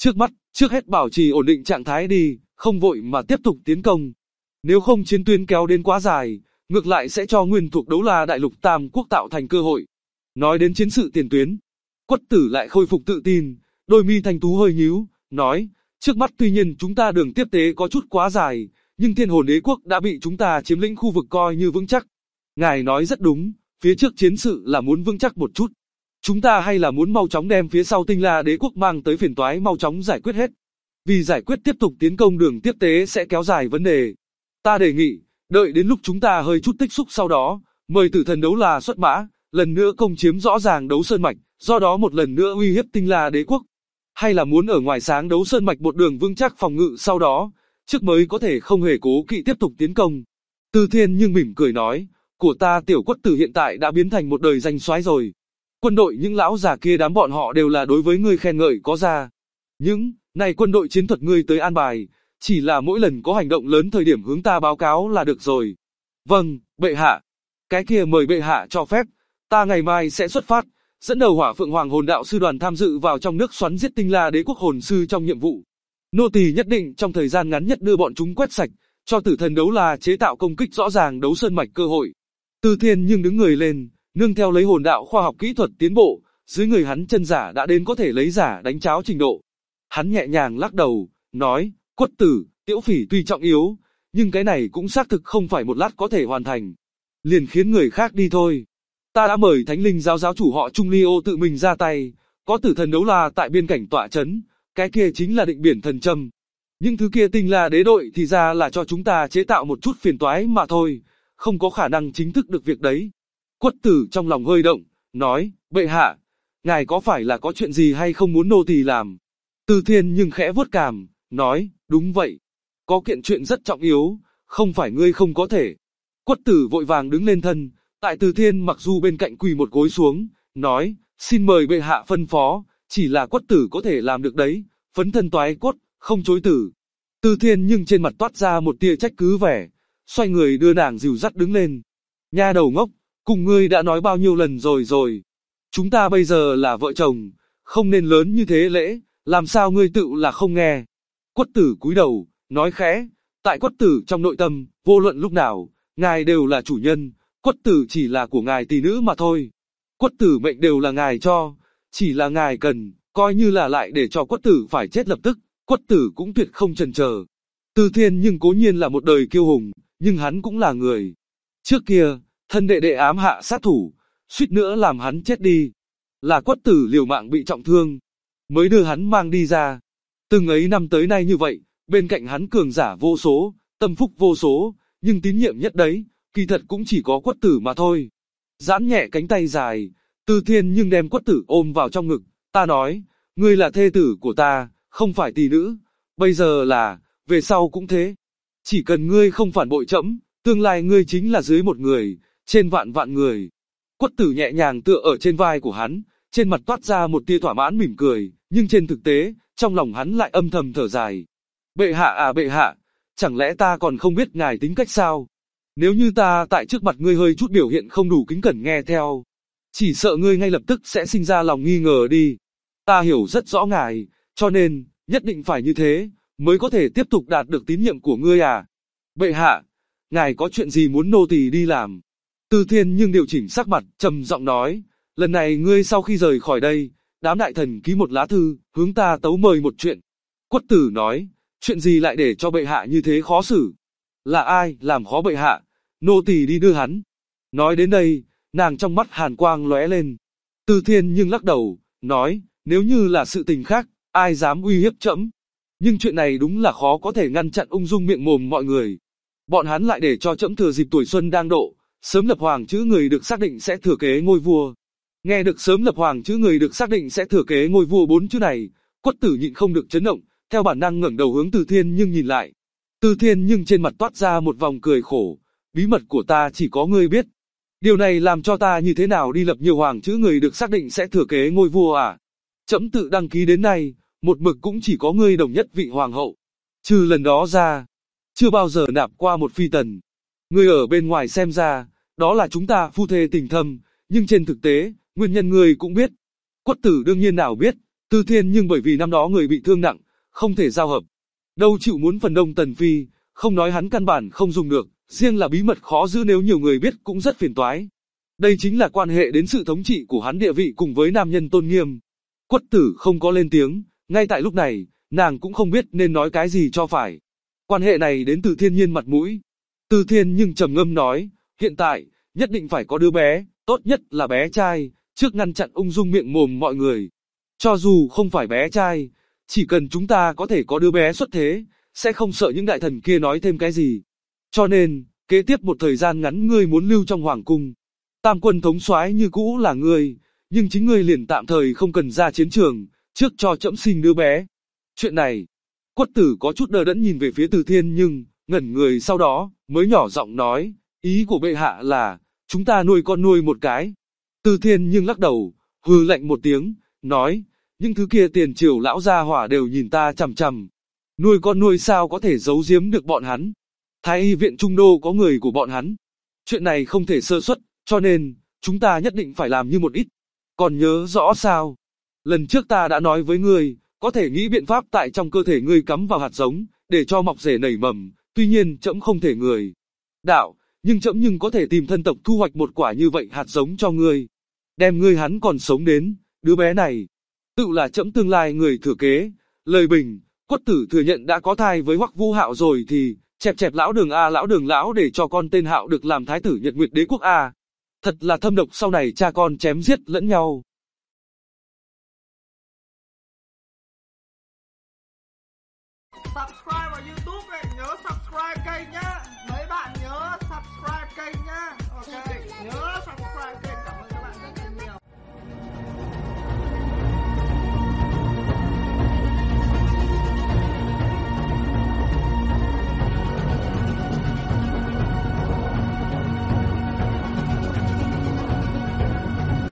Trước mắt, trước hết bảo trì ổn định trạng thái đi, không vội mà tiếp tục tiến công. Nếu không chiến tuyến kéo đến quá dài, ngược lại sẽ cho nguyên thuộc Đấu La Đại Lục Tam Quốc tạo thành cơ hội. Nói đến chiến sự tiền tuyến, Quất Tử lại khôi phục tự tin, đôi mi thanh tú hơi nhíu, nói, trước mắt tuy nhiên chúng ta đường tiếp tế có chút quá dài, nhưng Thiên Hồn Đế quốc đã bị chúng ta chiếm lĩnh khu vực coi như vững chắc. Ngài nói rất đúng, phía trước chiến sự là muốn vững chắc một chút. Chúng ta hay là muốn mau chóng đem phía sau Tinh La Đế quốc mang tới phiền toái mau chóng giải quyết hết. Vì giải quyết tiếp tục tiến công đường tiếp tế sẽ kéo dài vấn đề. Ta đề nghị, đợi đến lúc chúng ta hơi chút tích xúc sau đó, mời Tử Thần Đấu La xuất mã, lần nữa công chiếm rõ ràng Đấu Sơn Mạch, do đó một lần nữa uy hiếp Tinh La Đế quốc. Hay là muốn ở ngoài sáng Đấu Sơn Mạch một đường vững chắc phòng ngự sau đó, trước mới có thể không hề cố kỵ tiếp tục tiến công. Từ Thiên nhưng mỉm cười nói, của ta Tiểu Quất Tử hiện tại đã biến thành một đời danh soái rồi. Quân đội những lão già kia đám bọn họ đều là đối với ngươi khen ngợi có ra. Những này quân đội chiến thuật ngươi tới an bài, chỉ là mỗi lần có hành động lớn thời điểm hướng ta báo cáo là được rồi. Vâng, bệ hạ. Cái kia mời bệ hạ cho phép, ta ngày mai sẽ xuất phát, dẫn đầu Hỏa Phượng Hoàng Hồn Đạo sư đoàn tham dự vào trong nước xoắn giết Tinh La Đế quốc hồn sư trong nhiệm vụ. Nô tỳ nhất định trong thời gian ngắn nhất đưa bọn chúng quét sạch, cho Tử Thần Đấu La chế tạo công kích rõ ràng Đấu Sơn Mạch cơ hội. Từ Thiên nhưng đứng người lên, nương theo lấy hồn đạo khoa học kỹ thuật tiến bộ, dưới người hắn chân giả đã đến có thể lấy giả đánh cháo trình độ. Hắn nhẹ nhàng lắc đầu, nói, Quất Tử, Tiễu Phỉ tuy trọng yếu, nhưng cái này cũng xác thực không phải một lát có thể hoàn thành. Liền khiến người khác đi thôi. Ta đã mời Thánh Linh giáo giáo chủ họ Trung Ly Ô tự mình ra tay, có Tử Thần Đấu La tại biên cảnh tọa chấn, cái kia chính là Định Biển Thần Châm. Những thứ kia Tinh La Đế đội thì ra là cho chúng ta chế tạo một chút phiền toái mà thôi, không có khả năng chính thức được việc đấy. Quất Tử trong lòng hơi động, nói, bệ hạ, ngài có phải là có chuyện gì hay không muốn nô tỳ làm? Từ Thiên nhưng khẽ vuốt cằm, nói, đúng vậy, có kiện chuyện rất trọng yếu, không phải ngươi không có thể. Quất Tử vội vàng đứng lên thân, tại Từ Thiên mặc dù bên cạnh quỳ một gối xuống, nói, xin mời bệ hạ phân phó, chỉ là Quất Tử có thể làm được đấy, phấn thân toái cốt, không chối tử. Từ Thiên nhưng trên mặt toát ra một tia trách cứ vẻ, xoay người đưa nàng dìu dắt đứng lên. Nha đầu ngốc, cùng ngươi đã nói bao nhiêu lần rồi. Chúng ta bây giờ là vợ chồng, không nên lớn như thế lễ, làm sao ngươi tự là không nghe. Quất Tử cúi đầu, nói khẽ, tại Quất Tử trong nội tâm, vô luận lúc nào, ngài đều là chủ nhân, Quất Tử chỉ là của ngài tỷ nữ mà thôi. Quất Tử mệnh đều là ngài cho, chỉ là ngài cần, coi như là lại để cho Quất Tử phải chết lập tức, Quất Tử cũng tuyệt không chần chờ. Từ Thiên nhưng cố nhiên là một đời kiêu hùng, nhưng hắn cũng là người. Trước kia, thân đệ đệ ám hạ sát thủ, suýt nữa làm hắn chết đi. Là Quất Tử liều mạng bị trọng thương, mới đưa hắn mang đi ra. Từng ấy năm tới nay như vậy, bên cạnh hắn cường giả vô số, tâm phúc vô số, nhưng tín nhiệm nhất đấy, kỳ thật cũng chỉ có Quất Tử mà thôi. Giãn nhẹ cánh tay dài, Từ Thiên nhưng đem Quất Tử ôm vào trong ngực, ta nói, ngươi là thê tử của ta, không phải tỷ nữ, bây giờ là, về sau cũng thế. Chỉ cần ngươi không phản bội trẫm, tương lai ngươi chính là dưới một người, trên vạn vạn người. Quất Tử nhẹ nhàng tựa ở trên vai của hắn, trên mặt toát ra một tia thỏa mãn mỉm cười, nhưng trên thực tế, trong lòng hắn lại âm thầm thở dài. Bệ hạ à bệ hạ, chẳng lẽ ta còn không biết ngài tính cách sao? Nếu như ta tại trước mặt ngươi hơi chút biểu hiện không đủ kính cẩn nghe theo, chỉ sợ ngươi ngay lập tức sẽ sinh ra lòng nghi ngờ đi. Ta hiểu rất rõ ngài, cho nên, nhất định phải như thế, mới có thể tiếp tục đạt được tín nhiệm của ngươi à. Bệ hạ, ngài có chuyện gì muốn nô tỳ đi làm? Từ Thiên nhưng điều chỉnh sắc mặt, trầm giọng nói, lần này ngươi sau khi rời khỏi đây, đám đại thần ký một lá thư, hướng ta tấu mời một chuyện. Quất Tử nói, chuyện gì lại để cho bệ hạ như thế khó xử? Là ai làm khó bệ hạ? Nô tỳ đi đưa hắn. Nói đến đây, nàng trong mắt hàn quang lóe lên. Từ Thiên nhưng lắc đầu, nói, nếu như là sự tình khác, ai dám uy hiếp trẫm? Nhưng chuyện này đúng là khó có thể ngăn chặn ung dung miệng mồm mọi người. Bọn hắn lại để cho trẫm thừa dịp tuổi xuân đang độ, sớm lập hoàng chữ người được xác định sẽ thừa kế ngôi vua. Nghe được sớm lập hoàng chữ người được xác định sẽ thừa kế ngôi vua 4 chữ này, Quất Tử nhịn không được chấn động, theo bản năng ngẩng đầu hướng Từ Thiên nhưng nhìn lại. Từ Thiên nhưng trên mặt toát ra một vòng cười khổ, bí mật của ta chỉ có ngươi biết. Điều này làm cho ta như thế nào đi lập nhiều hoàng chữ người được xác định sẽ thừa kế ngôi vua à? Trẫm tự đăng ký đến nay, một mực cũng chỉ có ngươi đồng nhất vị hoàng hậu. Trừ lần đó ra, chưa bao giờ nạp qua một phi tần. Ngươi ở bên ngoài xem ra, đó là chúng ta phu thê tình thâm, nhưng trên thực tế, nguyên nhân ngươi cũng biết. Quất Tử đương nhiên nào biết, Từ Thiên nhưng bởi vì năm đó người bị thương nặng, không thể giao hợp. Đâu chịu muốn phần đông tần phi, không nói hắn căn bản không dùng được, riêng là bí mật khó giữ nếu nhiều người biết cũng rất phiền toái. Đây chính là quan hệ đến sự thống trị của hắn địa vị cùng với nam nhân tôn nghiêm. Quất Tử không có lên tiếng, ngay tại lúc này, nàng cũng không biết nên nói cái gì cho phải. Quan hệ này đến từ Thiên Nhiên mặt mũi. Từ Thiên nhưng trầm ngâm nói, hiện tại, nhất định phải có đứa bé, tốt nhất là bé trai, trước ngăn chặn ung dung miệng mồm mọi người. Cho dù không phải bé trai, chỉ cần chúng ta có thể có đứa bé xuất thế, sẽ không sợ những đại thần kia nói thêm cái gì. Cho nên, kế tiếp một thời gian ngắn ngươi muốn lưu trong hoàng cung. Tam quân thống soái như cũ là ngươi, nhưng chính ngươi liền tạm thời không cần ra chiến trường, trước cho trẫm sinh đứa bé. Chuyện này, Quất Tử có chút đờ đẫn nhìn về phía Từ Thiên nhưng, ngẩn người sau đó, mới nhỏ giọng nói, ý của bệ hạ là, chúng ta nuôi con nuôi một cái. Từ Thiên nhưng lắc đầu, hừ lạnh một tiếng, nói, những thứ kia tiền triều lão gia hỏa đều nhìn ta chằm chằm. Nuôi con nuôi sao có thể giấu giếm được bọn hắn. Thái y viện Trung Đô có người của bọn hắn. Chuyện này không thể sơ suất, cho nên, chúng ta nhất định phải làm như một ít. Còn nhớ rõ sao? Lần trước ta đã nói với ngươi, có thể nghĩ biện pháp tại trong cơ thể ngươi cắm vào hạt giống, để cho mọc rễ nảy mầm, tuy nhiên trẫm không thể người. Đạo, nhưng trẫm có thể tìm thân tộc thu hoạch một quả như vậy hạt giống cho ngươi. Đem ngươi hắn còn sống đến, đứa bé này. Tự là trẫm tương lai người thừa kế. Lời bình, Quất Tử thừa nhận đã có thai với Hoắc Vũ Hạo rồi thì, chẹp lão đường a lão đường lão để cho con tên Hạo được làm thái tử Nhật Nguyệt Đế quốc a. Thật là thâm độc sau này cha con chém giết lẫn nhau.